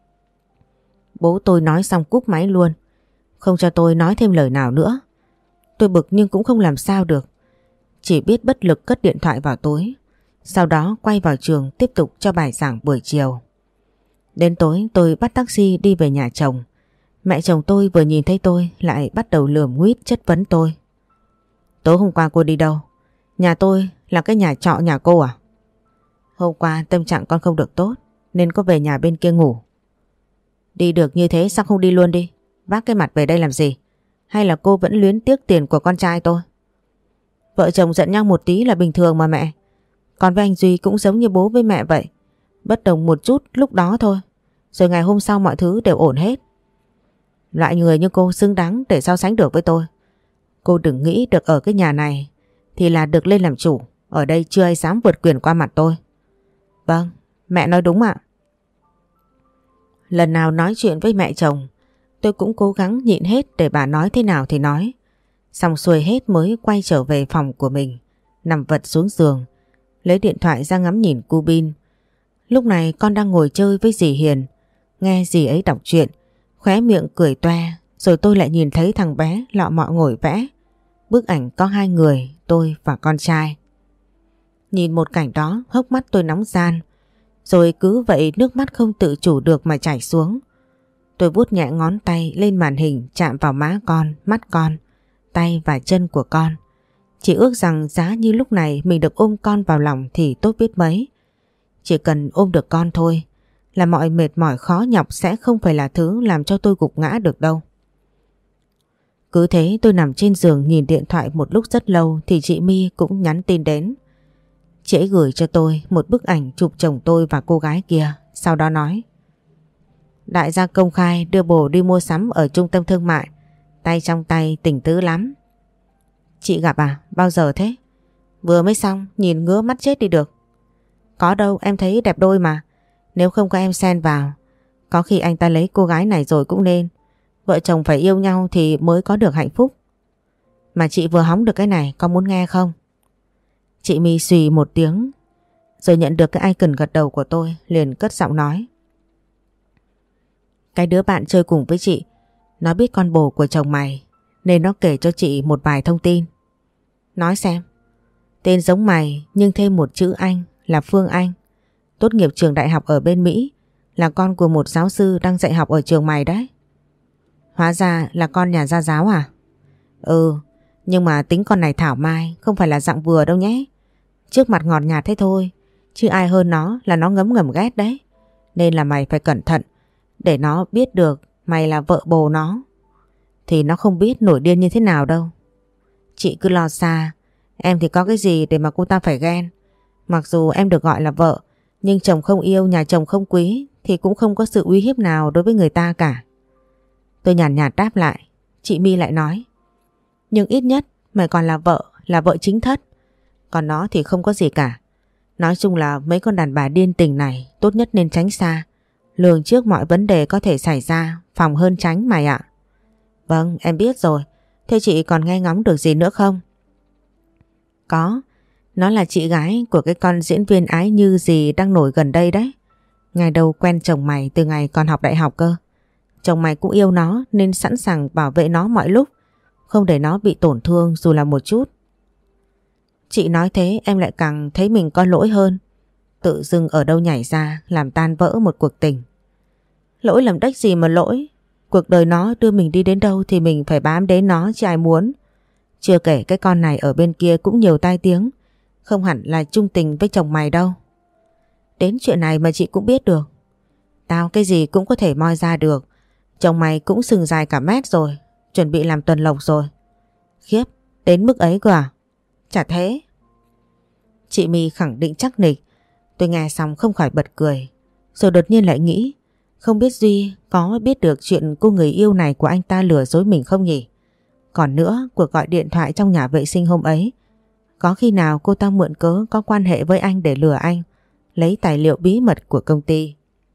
Bố tôi nói xong cúp máy luôn. Không cho tôi nói thêm lời nào nữa. Tôi bực nhưng cũng không làm sao được. Chỉ biết bất lực cất điện thoại vào túi. Sau đó quay vào trường tiếp tục cho bài giảng buổi chiều. Đến tối tôi bắt taxi đi về nhà chồng. Mẹ chồng tôi vừa nhìn thấy tôi lại bắt đầu lườm nguýt chất vấn tôi. Tối hôm qua cô đi đâu? Nhà tôi là cái nhà trọ nhà cô à? Hôm qua tâm trạng con không được tốt nên có về nhà bên kia ngủ. Đi được như thế sao không đi luôn đi? Vác cái mặt về đây làm gì? Hay là cô vẫn luyến tiếc tiền của con trai tôi? Vợ chồng giận nhau một tí là bình thường mà mẹ. Còn với anh Duy cũng giống như bố với mẹ vậy. Bất đồng một chút lúc đó thôi. Rồi ngày hôm sau mọi thứ đều ổn hết. Loại người như cô xứng đáng để so sánh được với tôi. Cô đừng nghĩ được ở cái nhà này thì là được lên làm chủ. Ở đây chưa ai dám vượt quyền qua mặt tôi. Vâng, mẹ nói đúng ạ. Lần nào nói chuyện với mẹ chồng, tôi cũng cố gắng nhịn hết để bà nói thế nào thì nói. Xong xuôi hết mới quay trở về phòng của mình, nằm vật xuống giường, lấy điện thoại ra ngắm nhìn cu Bin. Lúc này con đang ngồi chơi với dì Hiền, nghe dì ấy đọc truyện, khóe miệng cười toe, rồi tôi lại nhìn thấy thằng bé lọ mọ ngồi vẽ. Bức ảnh có hai người, tôi và con trai. Nhìn một cảnh đó, hốc mắt tôi nóng ran, rồi cứ vậy nước mắt không tự chủ được mà chảy xuống. Tôi vuốt nhẹ ngón tay lên màn hình chạm vào má con, mắt con, tay và chân của con. Chỉ ước rằng giá như lúc này mình được ôm con vào lòng thì tốt biết mấy. Chỉ cần ôm được con thôi là mọi mệt mỏi khó nhọc sẽ không phải là thứ làm cho tôi gục ngã được đâu. Cứ thế tôi nằm trên giường nhìn điện thoại một lúc rất lâu thì chị My cũng nhắn tin đến. Chị ấy gửi cho tôi một bức ảnh chụp chồng tôi và cô gái kia, sau đó nói: Đại gia công khai đưa bồ đi mua sắm ở trung tâm thương mại, tay trong tay tình tứ lắm. Chị gặp à? Bao giờ thế? Vừa mới xong, nhìn ngứa mắt chết đi được. Có đâu, em thấy đẹp đôi mà. Nếu không có em xen vào, có khi anh ta lấy cô gái này rồi cũng nên. Vợ chồng phải yêu nhau thì mới có được hạnh phúc. Mà chị vừa hóng được cái này, có muốn nghe không? Chị My xùy một tiếng, rồi nhận được cái icon gật đầu của tôi, liền cất giọng nói. Cái đứa bạn chơi cùng với chị, nó biết con bồ của chồng mày, nên nó kể cho chị một vài thông tin. Nói xem. Tên giống mày nhưng thêm một chữ Anh là Phương Anh. Tốt nghiệp trường đại học ở bên Mỹ, là con của một giáo sư đang dạy học ở trường mày đấy. Hóa ra là con nhà gia giáo à? Ừ, nhưng mà tính con này thảo mai, không phải là dạng vừa đâu nhé. Trước mặt ngọt nhạt thế thôi, chứ ai hơn nó là nó ngấm ngầm ghét đấy. Nên là mày phải cẩn thận, để nó biết được mày là vợ bồ nó. Thì nó không biết nổi điên như thế nào đâu. Chị cứ lo xa, em thì có cái gì để mà cô ta phải ghen. Mặc dù em được gọi là vợ, nhưng chồng không yêu, nhà chồng không quý thì cũng không có sự uy hiếp nào đối với người ta cả. Tôi nhàn nhạt, nhạt đáp lại. Chị My lại nói. Nhưng ít nhất mày còn là vợ, là vợ chính thất. Còn nó thì không có gì cả. Nói chung là mấy con đàn bà điên tình này tốt nhất nên tránh xa. Lường trước mọi vấn đề có thể xảy ra, phòng hơn tránh mày ạ. Vâng, em biết rồi. Thế chị còn nghe ngóng được gì nữa không? Có. Nó là chị gái của cái con diễn viên Ái Như gì đang nổi gần đây đấy. Ngày đầu quen chồng mày từ ngày còn học đại học cơ. Chồng mày cũng yêu nó nên sẵn sàng bảo vệ nó mọi lúc, không để nó bị tổn thương dù là một chút. Chị nói thế em lại càng thấy mình có lỗi hơn. Tự dưng ở đâu nhảy ra làm tan vỡ một cuộc tình. Lỗi làm đếch gì mà lỗi. Cuộc đời nó đưa mình đi đến đâu thì mình phải bám đến nó chứ ai muốn. Chưa kể cái con này ở bên kia cũng nhiều tai tiếng, không hẳn là chung tình với chồng mày đâu. Đến chuyện này mà chị cũng biết được. Tao cái gì cũng có thể moi ra được. Chồng mày cũng sừng dài cả mét rồi, chuẩn bị làm tuần lộc rồi. Khiếp, đến mức ấy cơ à? Chả thế. Chị My khẳng định chắc nịch. Tôi nghe xong không khỏi bật cười. Rồi đột nhiên lại nghĩ, không biết Duy có biết được chuyện cô người yêu này của anh ta lừa dối mình không nhỉ? Còn nữa, cuộc gọi điện thoại trong nhà vệ sinh hôm ấy, có khi nào cô ta mượn cớ có quan hệ với anh để lừa anh, lấy tài liệu bí mật của công ty?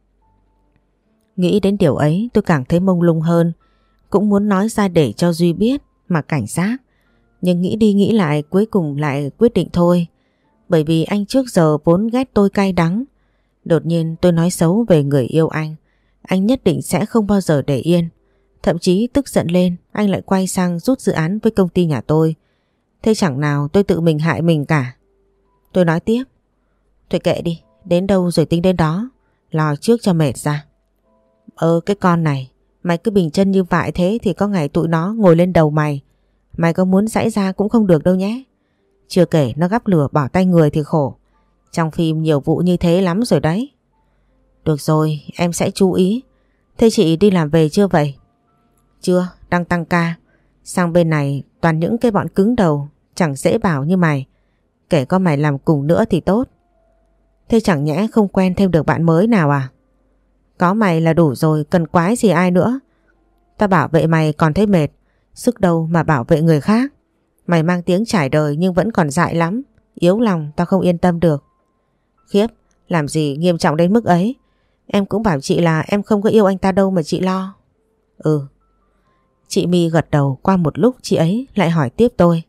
Nghĩ đến điều ấy tôi càng thấy mông lung hơn. Cũng muốn nói ra để cho Duy biết mà cảnh giác. Nhưng nghĩ đi nghĩ lại cuối cùng lại quyết định thôi. Bởi vì anh trước giờ vốn ghét tôi cay đắng. Đột nhiên tôi nói xấu về người yêu anh, anh nhất định sẽ không bao giờ để yên. Thậm chí tức giận lên, anh lại quay sang rút dự án với công ty nhà tôi. Thế chẳng nào tôi tự mình hại mình cả. Tôi nói tiếp. Thôi kệ đi, đến đâu rồi tính đến đó. Lo trước cho mệt ra. Ơ cái con này, mày cứ bình chân như vậy thế thì có ngày tụi nó ngồi lên đầu mày. Mày có muốn giãy ra cũng không được đâu nhé. Chưa kể nó gắp lửa bỏ tay người thì khổ. Trong phim nhiều vụ như thế lắm rồi đấy. Được rồi, em sẽ chú ý. Thế chị đi làm về chưa vậy? Chưa, đang tăng ca. Sang bên này toàn những cái bọn cứng đầu, chẳng dễ bảo như mày. Kể có mày làm cùng nữa thì tốt. Thế chẳng nhẽ không quen thêm được bạn mới nào à? Có mày là đủ rồi, cần quái gì ai nữa. Ta bảo vệ mày còn thấy mệt, sức đâu mà bảo vệ người khác. Mày mang tiếng trải đời nhưng vẫn còn dại lắm. Yếu lòng tao không yên tâm được. Khiếp, làm gì nghiêm trọng đến mức ấy. Em cũng bảo chị là em không có yêu anh ta đâu mà chị lo. Ừ. Chị My gật đầu. Qua một lúc chị ấy lại hỏi tiếp tôi.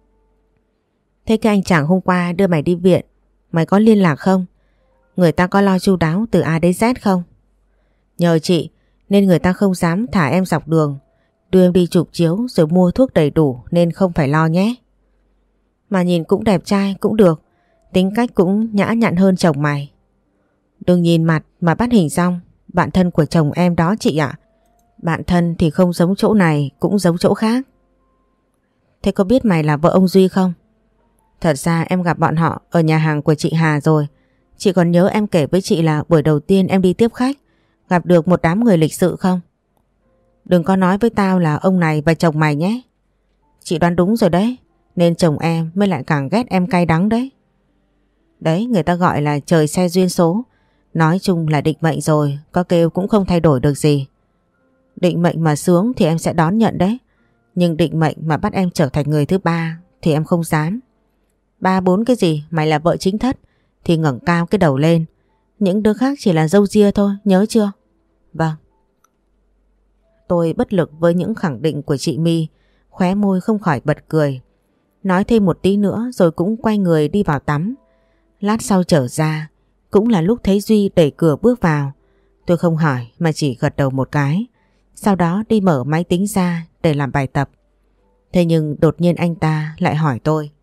Thế cái anh chàng hôm qua đưa mày đi viện, mày có liên lạc không? Người ta có lo chu đáo từ A đến Z không? Nhờ chị nên người ta không dám thả em dọc đường, đưa em đi chụp chiếu rồi mua thuốc đầy đủ nên không phải lo nhé. Mà nhìn cũng đẹp trai cũng được, tính cách cũng nhã nhặn hơn chồng mày. Đừng nhìn mặt mà bắt hình dong. Bạn thân của chồng em đó chị ạ. Bạn thân thì không giống chỗ này cũng giống chỗ khác. Thế có biết mày là vợ ông Duy không? Thật ra em gặp bọn họ ở nhà hàng của chị Hà rồi. Chị còn nhớ em kể với chị là buổi đầu tiên em đi tiếp khách gặp được một đám người lịch sự không? Đừng có nói với tao là ông này và chồng mày nhé. Chị đoán đúng rồi đấy. Nên chồng em mới lại càng ghét em cay đắng đấy. Đấy, người ta gọi là trời xe duyên số. Nói chung là định mệnh rồi, có kêu cũng không thay đổi được gì. Định mệnh mà sướng thì em sẽ đón nhận đấy. Nhưng định mệnh mà bắt em trở thành người thứ ba thì em không dám. Ba bốn cái gì, mày là vợ chính thất thì ngẩng cao cái đầu lên. Những đứa khác chỉ là râu ria thôi, nhớ chưa? Vâng. Tôi bất lực với những khẳng định của chị My, khóe môi không khỏi bật cười. Nói thêm một tí nữa rồi cũng quay người đi vào tắm. Lát sau trở ra, cũng là lúc thấy Duy đẩy cửa bước vào. Tôi không hỏi mà chỉ gật đầu một cái. Sau đó đi mở máy tính ra để làm bài tập. Thế nhưng đột nhiên anh ta lại hỏi tôi.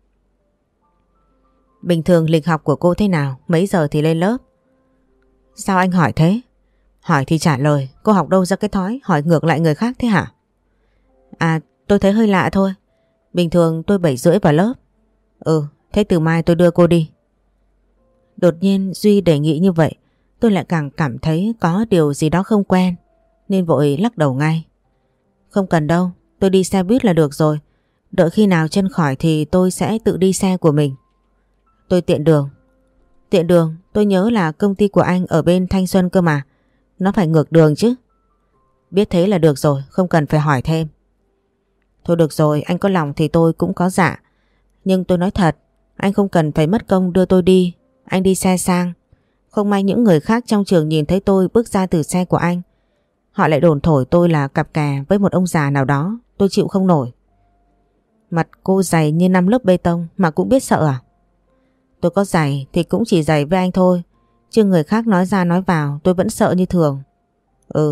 Bình thường lịch học của cô thế nào? Mấy giờ thì lên lớp? Sao anh hỏi thế? Hỏi thì trả lời, cô học đâu ra cái thói hỏi ngược lại người khác thế hả? À, tôi thấy hơi lạ thôi. Bình thường tôi bảy rưỡi vào lớp. Ừ, thế từ mai tôi đưa cô đi. Đột nhiên Duy đề nghị như vậy, tôi lại càng cảm thấy có điều gì đó không quen, nên vội lắc đầu ngay. Không cần đâu, tôi đi xe buýt là được rồi. Đợi khi nào chân khỏi thì tôi sẽ tự đi xe của mình. Tôi tiện đường. Tiện đường, tôi nhớ là công ty của anh ở bên Thanh Xuân cơ mà. Nó phải ngược đường chứ. Biết thế là được rồi, không cần phải hỏi thêm. Thôi được rồi, anh có lòng thì tôi cũng có dạ. Nhưng tôi nói thật, anh không cần phải mất công đưa tôi đi. Anh đi xe sang. Không may những người khác trong trường nhìn thấy tôi bước ra từ xe của anh. Họ lại đồn thổi tôi là cặp kè với một ông già nào đó. Tôi chịu không nổi. Mặt cô dày như năm lớp bê tông mà cũng biết sợ à? Tôi có dày thì cũng chỉ dày với anh thôi. Chứ người khác nói ra nói vào tôi vẫn sợ như thường. Ừ.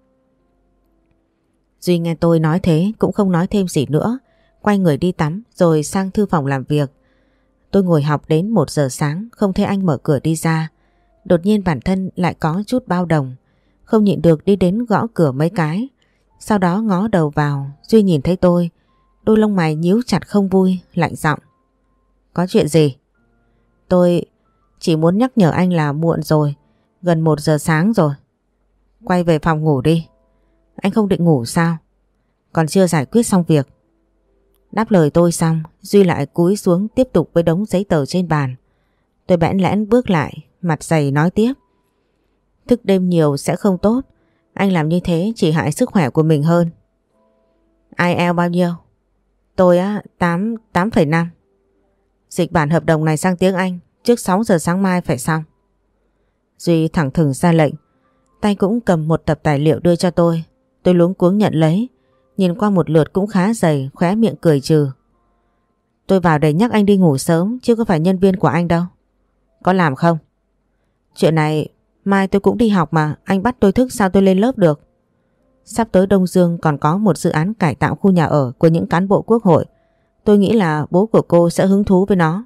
Duy nghe tôi nói thế cũng không nói thêm gì nữa. Quay người đi tắm rồi sang thư phòng làm việc. Tôi ngồi học đến một giờ sáng không thấy anh mở cửa đi ra. Đột nhiên bản thân lại có chút bao đồng. Không nhịn được đi đến gõ cửa mấy cái. Sau đó ngó đầu vào. Duy nhìn thấy tôi. Đôi lông mày nhíu chặt không vui, lạnh giọng. Có chuyện gì? Tôi chỉ muốn nhắc nhở anh là muộn rồi. Gần một giờ sáng rồi. Quay về phòng ngủ đi. Anh không định ngủ sao? Còn chưa giải quyết xong việc. Đáp lời tôi xong, Duy lại cúi xuống tiếp tục với đống giấy tờ trên bàn. Tôi bẽn lẽn bước lại, mặt dày nói tiếp. Thức đêm nhiều sẽ không tốt. Anh làm như thế chỉ hại sức khỏe của mình hơn. ai eo bao nhiêu? Tôi á, tám, tám phẩy năm. Dịch bản hợp đồng này sang tiếng Anh, trước sáu giờ sáng mai phải xong. Duy thẳng thừng ra lệnh. Tay cũng cầm một tập tài liệu đưa cho tôi. Tôi luống cuống nhận lấy. Nhìn qua một lượt cũng khá dày, khóe miệng cười trừ. Tôi vào để nhắc anh đi ngủ sớm chứ có phải nhân viên của anh đâu. Có làm không? Chuyện này mai tôi cũng đi học mà, anh bắt tôi thức sao tôi lên lớp được. Sắp tới Đông Dương còn có một dự án cải tạo khu nhà ở của những cán bộ quốc hội. Tôi nghĩ là bố của cô sẽ hứng thú với nó.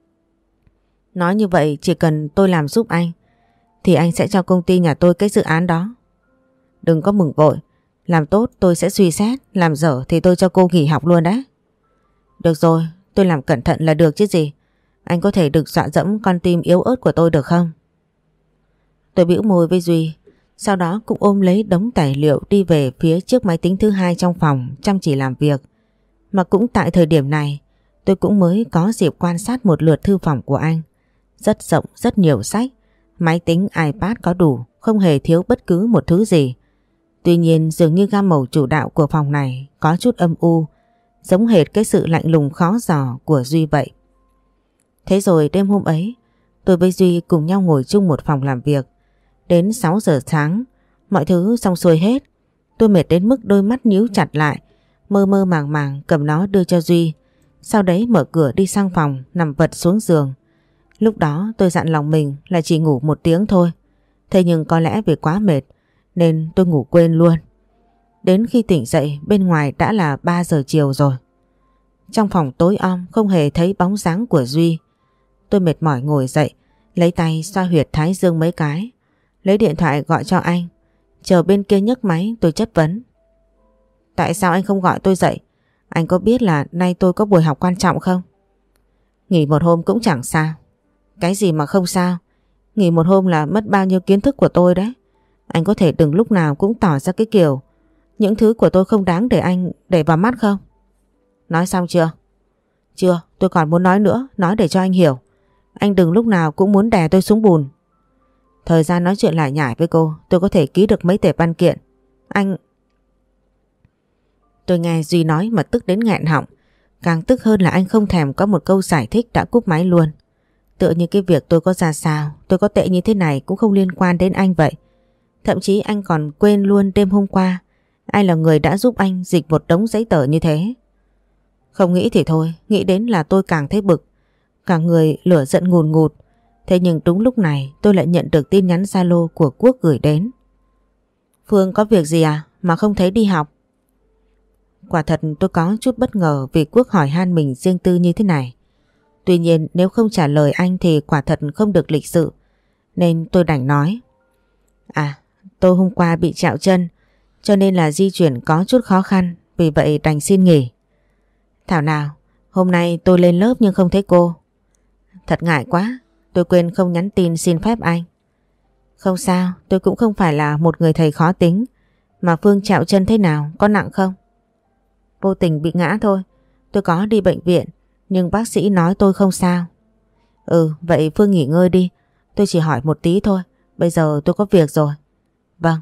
Nói như vậy chỉ cần tôi làm giúp anh thì anh sẽ cho công ty nhà tôi cái dự án đó. Đừng có mừng vội. Làm tốt tôi sẽ suy xét. Làm dở thì tôi cho cô nghỉ học luôn đấy. Được rồi, tôi làm cẩn thận là được chứ gì. Anh có thể đừng dọa dẫm con tim yếu ớt của tôi được không? Tôi bĩu môi với Duy. Sau đó cũng ôm lấy đống tài liệu đi về phía trước máy tính thứ hai trong phòng chăm chỉ làm việc. Mà cũng tại thời điểm này tôi cũng mới có dịp quan sát một lượt thư phòng của anh. Rất rộng, rất nhiều sách. Máy tính, iPad có đủ, không hề thiếu bất cứ một thứ gì. Tuy nhiên dường như gam màu chủ đạo của phòng này có chút âm u, giống hệt cái sự lạnh lùng khó dò của Duy vậy. Thế rồi đêm hôm ấy, tôi với Duy cùng nhau ngồi chung một phòng làm việc. Đến sáu giờ sáng, mọi thứ xong xuôi hết. Tôi mệt đến mức đôi mắt nhíu chặt lại, mơ mơ màng màng cầm nó đưa cho Duy. Sau đấy mở cửa đi sang phòng, nằm vật xuống giường. Lúc đó tôi dặn lòng mình là chỉ ngủ một tiếng thôi. Thế nhưng có lẽ vì quá mệt nên tôi ngủ quên luôn. Đến khi tỉnh dậy bên ngoài đã là ba giờ chiều rồi. Trong phòng tối om không hề thấy bóng dáng của Duy. Tôi mệt mỏi ngồi dậy, lấy tay xoa huyệt thái dương mấy cái. Lấy điện thoại gọi cho anh. Chờ bên kia nhấc máy tôi chất vấn. Tại sao anh không gọi tôi dậy? Anh có biết là nay tôi có buổi học quan trọng không? Nghỉ một hôm cũng chẳng sao. Cái gì mà không sao? Nghỉ một hôm là mất bao nhiêu kiến thức của tôi đấy. Anh có thể đừng lúc nào cũng tỏ ra cái kiểu những thứ của tôi không đáng để anh để vào mắt không? Nói xong chưa? Chưa, tôi còn muốn nói nữa, nói để cho anh hiểu. Anh đừng lúc nào cũng muốn đè tôi xuống bùn. Thời gian nói chuyện lại nhải với cô, tôi có thể ký được mấy tệp văn kiện. Anh... Tôi nghe Duy nói mà tức đến nghẹn họng. Càng tức hơn là anh không thèm có một câu giải thích đã cúp máy luôn. Tựa như cái việc tôi có ra sao, tôi có tệ như thế này cũng không liên quan đến anh vậy. Thậm chí anh còn quên luôn đêm hôm qua ai là người đã giúp anh dịch một đống giấy tờ như thế. Không nghĩ thì thôi, nghĩ đến là tôi càng thấy bực. Cả người lửa giận ngùn ngụt. Thế nhưng đúng lúc này tôi lại nhận được tin nhắn Zalo của Quốc gửi đến. Phương có việc gì à mà không thấy đi học? Quả thật tôi có chút bất ngờ vì Quốc hỏi han mình riêng tư như thế này. Tuy nhiên nếu không trả lời anh thì quả thật không được lịch sự. Nên tôi đành nói. À, tôi hôm qua bị trạo chân cho nên là di chuyển có chút khó khăn, vì vậy đành xin nghỉ. Thảo nào, hôm nay tôi lên lớp nhưng không thấy cô. Thật ngại quá, tôi quên không nhắn tin xin phép anh. Không sao, tôi cũng không phải là một người thầy khó tính. Mà Phương trạo chân thế nào, có nặng không? Vô tình bị ngã thôi, tôi có đi bệnh viện nhưng bác sĩ nói tôi không sao. Ừ, vậy Phương nghỉ ngơi đi, tôi chỉ hỏi một tí thôi, bây giờ tôi có việc rồi. Vâng.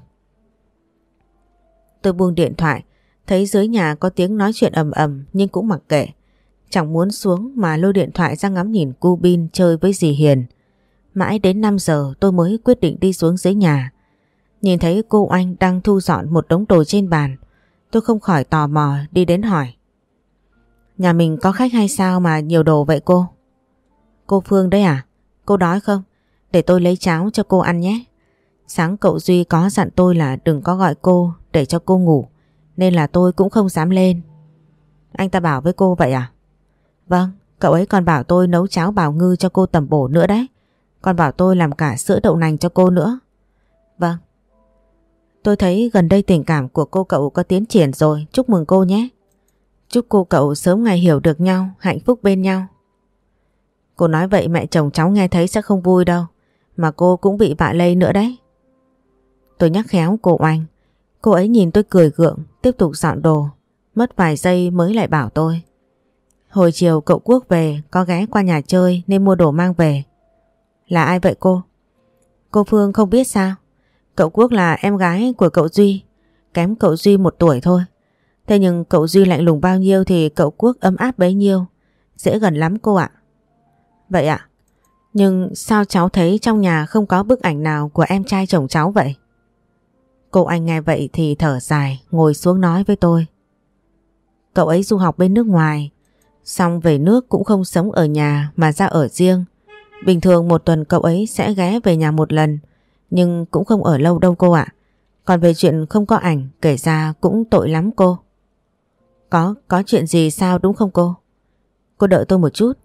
Tôi buông điện thoại, thấy dưới nhà có tiếng nói chuyện ầm ầm nhưng cũng mặc kệ. Chẳng muốn xuống mà lôi điện thoại ra ngắm nhìn cu Bin chơi với dì Hiền. Mãi đến năm giờ tôi mới quyết định đi xuống dưới nhà. Nhìn thấy cô Anh đang thu dọn một đống đồ trên bàn, tôi không khỏi tò mò đi đến hỏi. Nhà mình có khách hay sao mà nhiều đồ vậy cô? Cô Phương đấy à? Cô đói không? Để tôi lấy cháo cho cô ăn nhé. Sáng cậu Duy có dặn tôi là đừng có gọi cô để cho cô ngủ, nên là tôi cũng không dám lên. Anh ta bảo với cô vậy à? Vâng, cậu ấy còn bảo tôi nấu cháo bào ngư cho cô tẩm bổ nữa đấy. Còn bảo tôi làm cả sữa đậu nành cho cô nữa. Vâng. Tôi thấy gần đây tình cảm của cô cậu có tiến triển rồi, chúc mừng cô nhé. Chúc cô cậu sớm ngày hiểu được nhau, hạnh phúc bên nhau. Cô nói vậy mẹ chồng cháu nghe thấy sẽ không vui đâu, mà cô cũng bị vạ lây nữa đấy. Tôi nhắc khéo cô Oanh. Cô ấy nhìn tôi cười gượng, tiếp tục dọn đồ. Mất vài giây mới lại bảo tôi. Hồi chiều cậu Quốc về, có ghé qua nhà chơi nên mua đồ mang về. Là ai vậy cô? Cô Phương không biết sao? Cậu Quốc là em gái của cậu Duy, kém cậu Duy một tuổi thôi. Thế nhưng cậu Duy lạnh lùng bao nhiêu thì cậu Quốc ấm áp bấy nhiêu. Dễ gần lắm cô ạ. Vậy ạ? Nhưng sao cháu thấy trong nhà không có bức ảnh nào của em trai chồng cháu vậy? Cô Anh nghe vậy thì thở dài, ngồi xuống nói với tôi. Cậu ấy du học bên nước ngoài, xong về nước cũng không sống ở nhà mà ra ở riêng. Bình thường một tuần cậu ấy sẽ ghé về nhà một lần, nhưng cũng không ở lâu đâu cô ạ. Còn về chuyện không có ảnh, kể ra cũng tội lắm cô. Có, có chuyện gì sao đúng không cô? Cô đợi tôi một chút.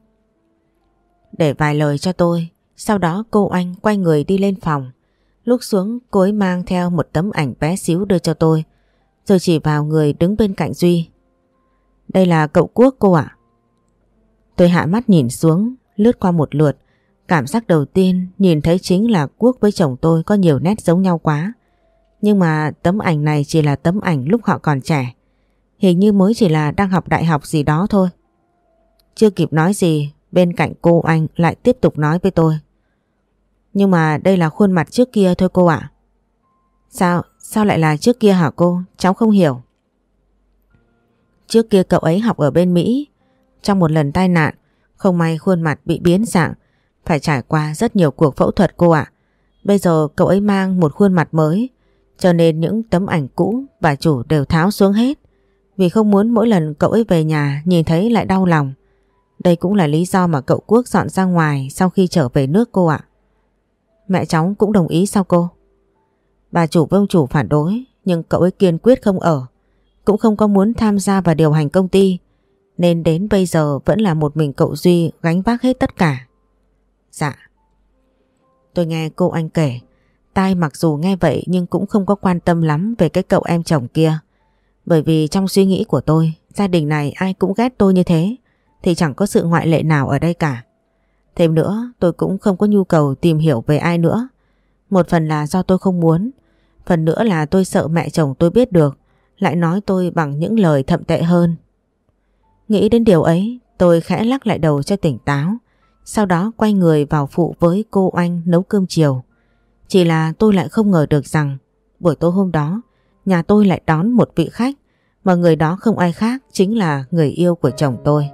Để vài lời cho tôi, sau đó cô Anh quay người đi lên phòng. Lúc xuống cô ấy mang theo một tấm ảnh bé xíu đưa cho tôi, rồi chỉ vào người đứng bên cạnh Duy. Đây là cậu Quốc cô ạ. Tôi hạ mắt nhìn xuống, lướt qua một lượt. Cảm giác đầu tiên nhìn thấy chính là Quốc với chồng tôi có nhiều nét giống nhau quá. Nhưng mà tấm ảnh này chỉ là tấm ảnh lúc họ còn trẻ. Hình như mới chỉ là đang học đại học gì đó thôi. Chưa kịp nói gì, bên cạnh cô Anh lại tiếp tục nói với tôi. Nhưng mà đây là khuôn mặt trước kia thôi cô ạ. Sao? Sao lại là trước kia hả cô? Cháu không hiểu. Trước kia cậu ấy học ở bên Mỹ. Trong một lần tai nạn, không may khuôn mặt bị biến dạng, phải trải qua rất nhiều cuộc phẫu thuật cô ạ. Bây giờ cậu ấy mang một khuôn mặt mới, cho nên những tấm ảnh cũ bà chủ đều tháo xuống hết, vì không muốn mỗi lần cậu ấy về nhà nhìn thấy lại đau lòng. Đây cũng là lý do mà cậu Quốc dọn ra ngoài sau khi trở về nước cô ạ. Mẹ cháu cũng đồng ý sao cô? Bà chủ với ông chủ phản đối, nhưng cậu ấy kiên quyết không ở, cũng không có muốn tham gia vào điều hành công ty, nên đến bây giờ vẫn là một mình cậu Duy gánh vác hết tất cả. Dạ. Tôi nghe cô Anh kể, tai mặc dù nghe vậy nhưng cũng không có quan tâm lắm về cái cậu em chồng kia. Bởi vì trong suy nghĩ của tôi, gia đình này ai cũng ghét tôi như thế, thì chẳng có sự ngoại lệ nào ở đây cả. Thêm nữa, tôi cũng không có nhu cầu tìm hiểu về ai nữa. Một phần là do tôi không muốn, phần nữa là tôi sợ mẹ chồng tôi biết được, lại nói tôi bằng những lời thậm tệ hơn. Nghĩ đến điều ấy, tôi khẽ lắc lại đầu cho tỉnh táo, sau đó quay người vào phụ với cô Anh nấu cơm chiều. Chỉ là tôi lại không ngờ được rằng buổi tối hôm đó nhà tôi lại đón một vị khách mà người đó không ai khác chính là người yêu của chồng tôi.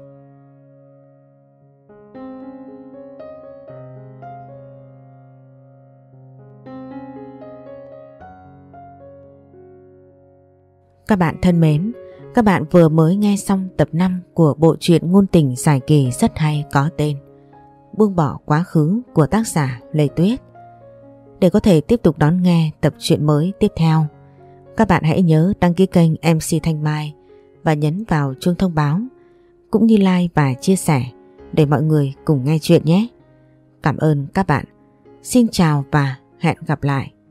Các bạn thân mến, các bạn vừa mới nghe xong tập năm của bộ truyện ngôn tình dài kỳ rất hay có tên Buông bỏ quá khứ của tác giả Lê Tuyết. Để có thể tiếp tục đón nghe tập truyện mới tiếp theo, các bạn hãy nhớ đăng ký kênh em xê Thanh Mai và nhấn vào chuông thông báo, cũng như like và chia sẻ để mọi người cùng nghe chuyện nhé. Cảm ơn các bạn. Xin chào và hẹn gặp lại.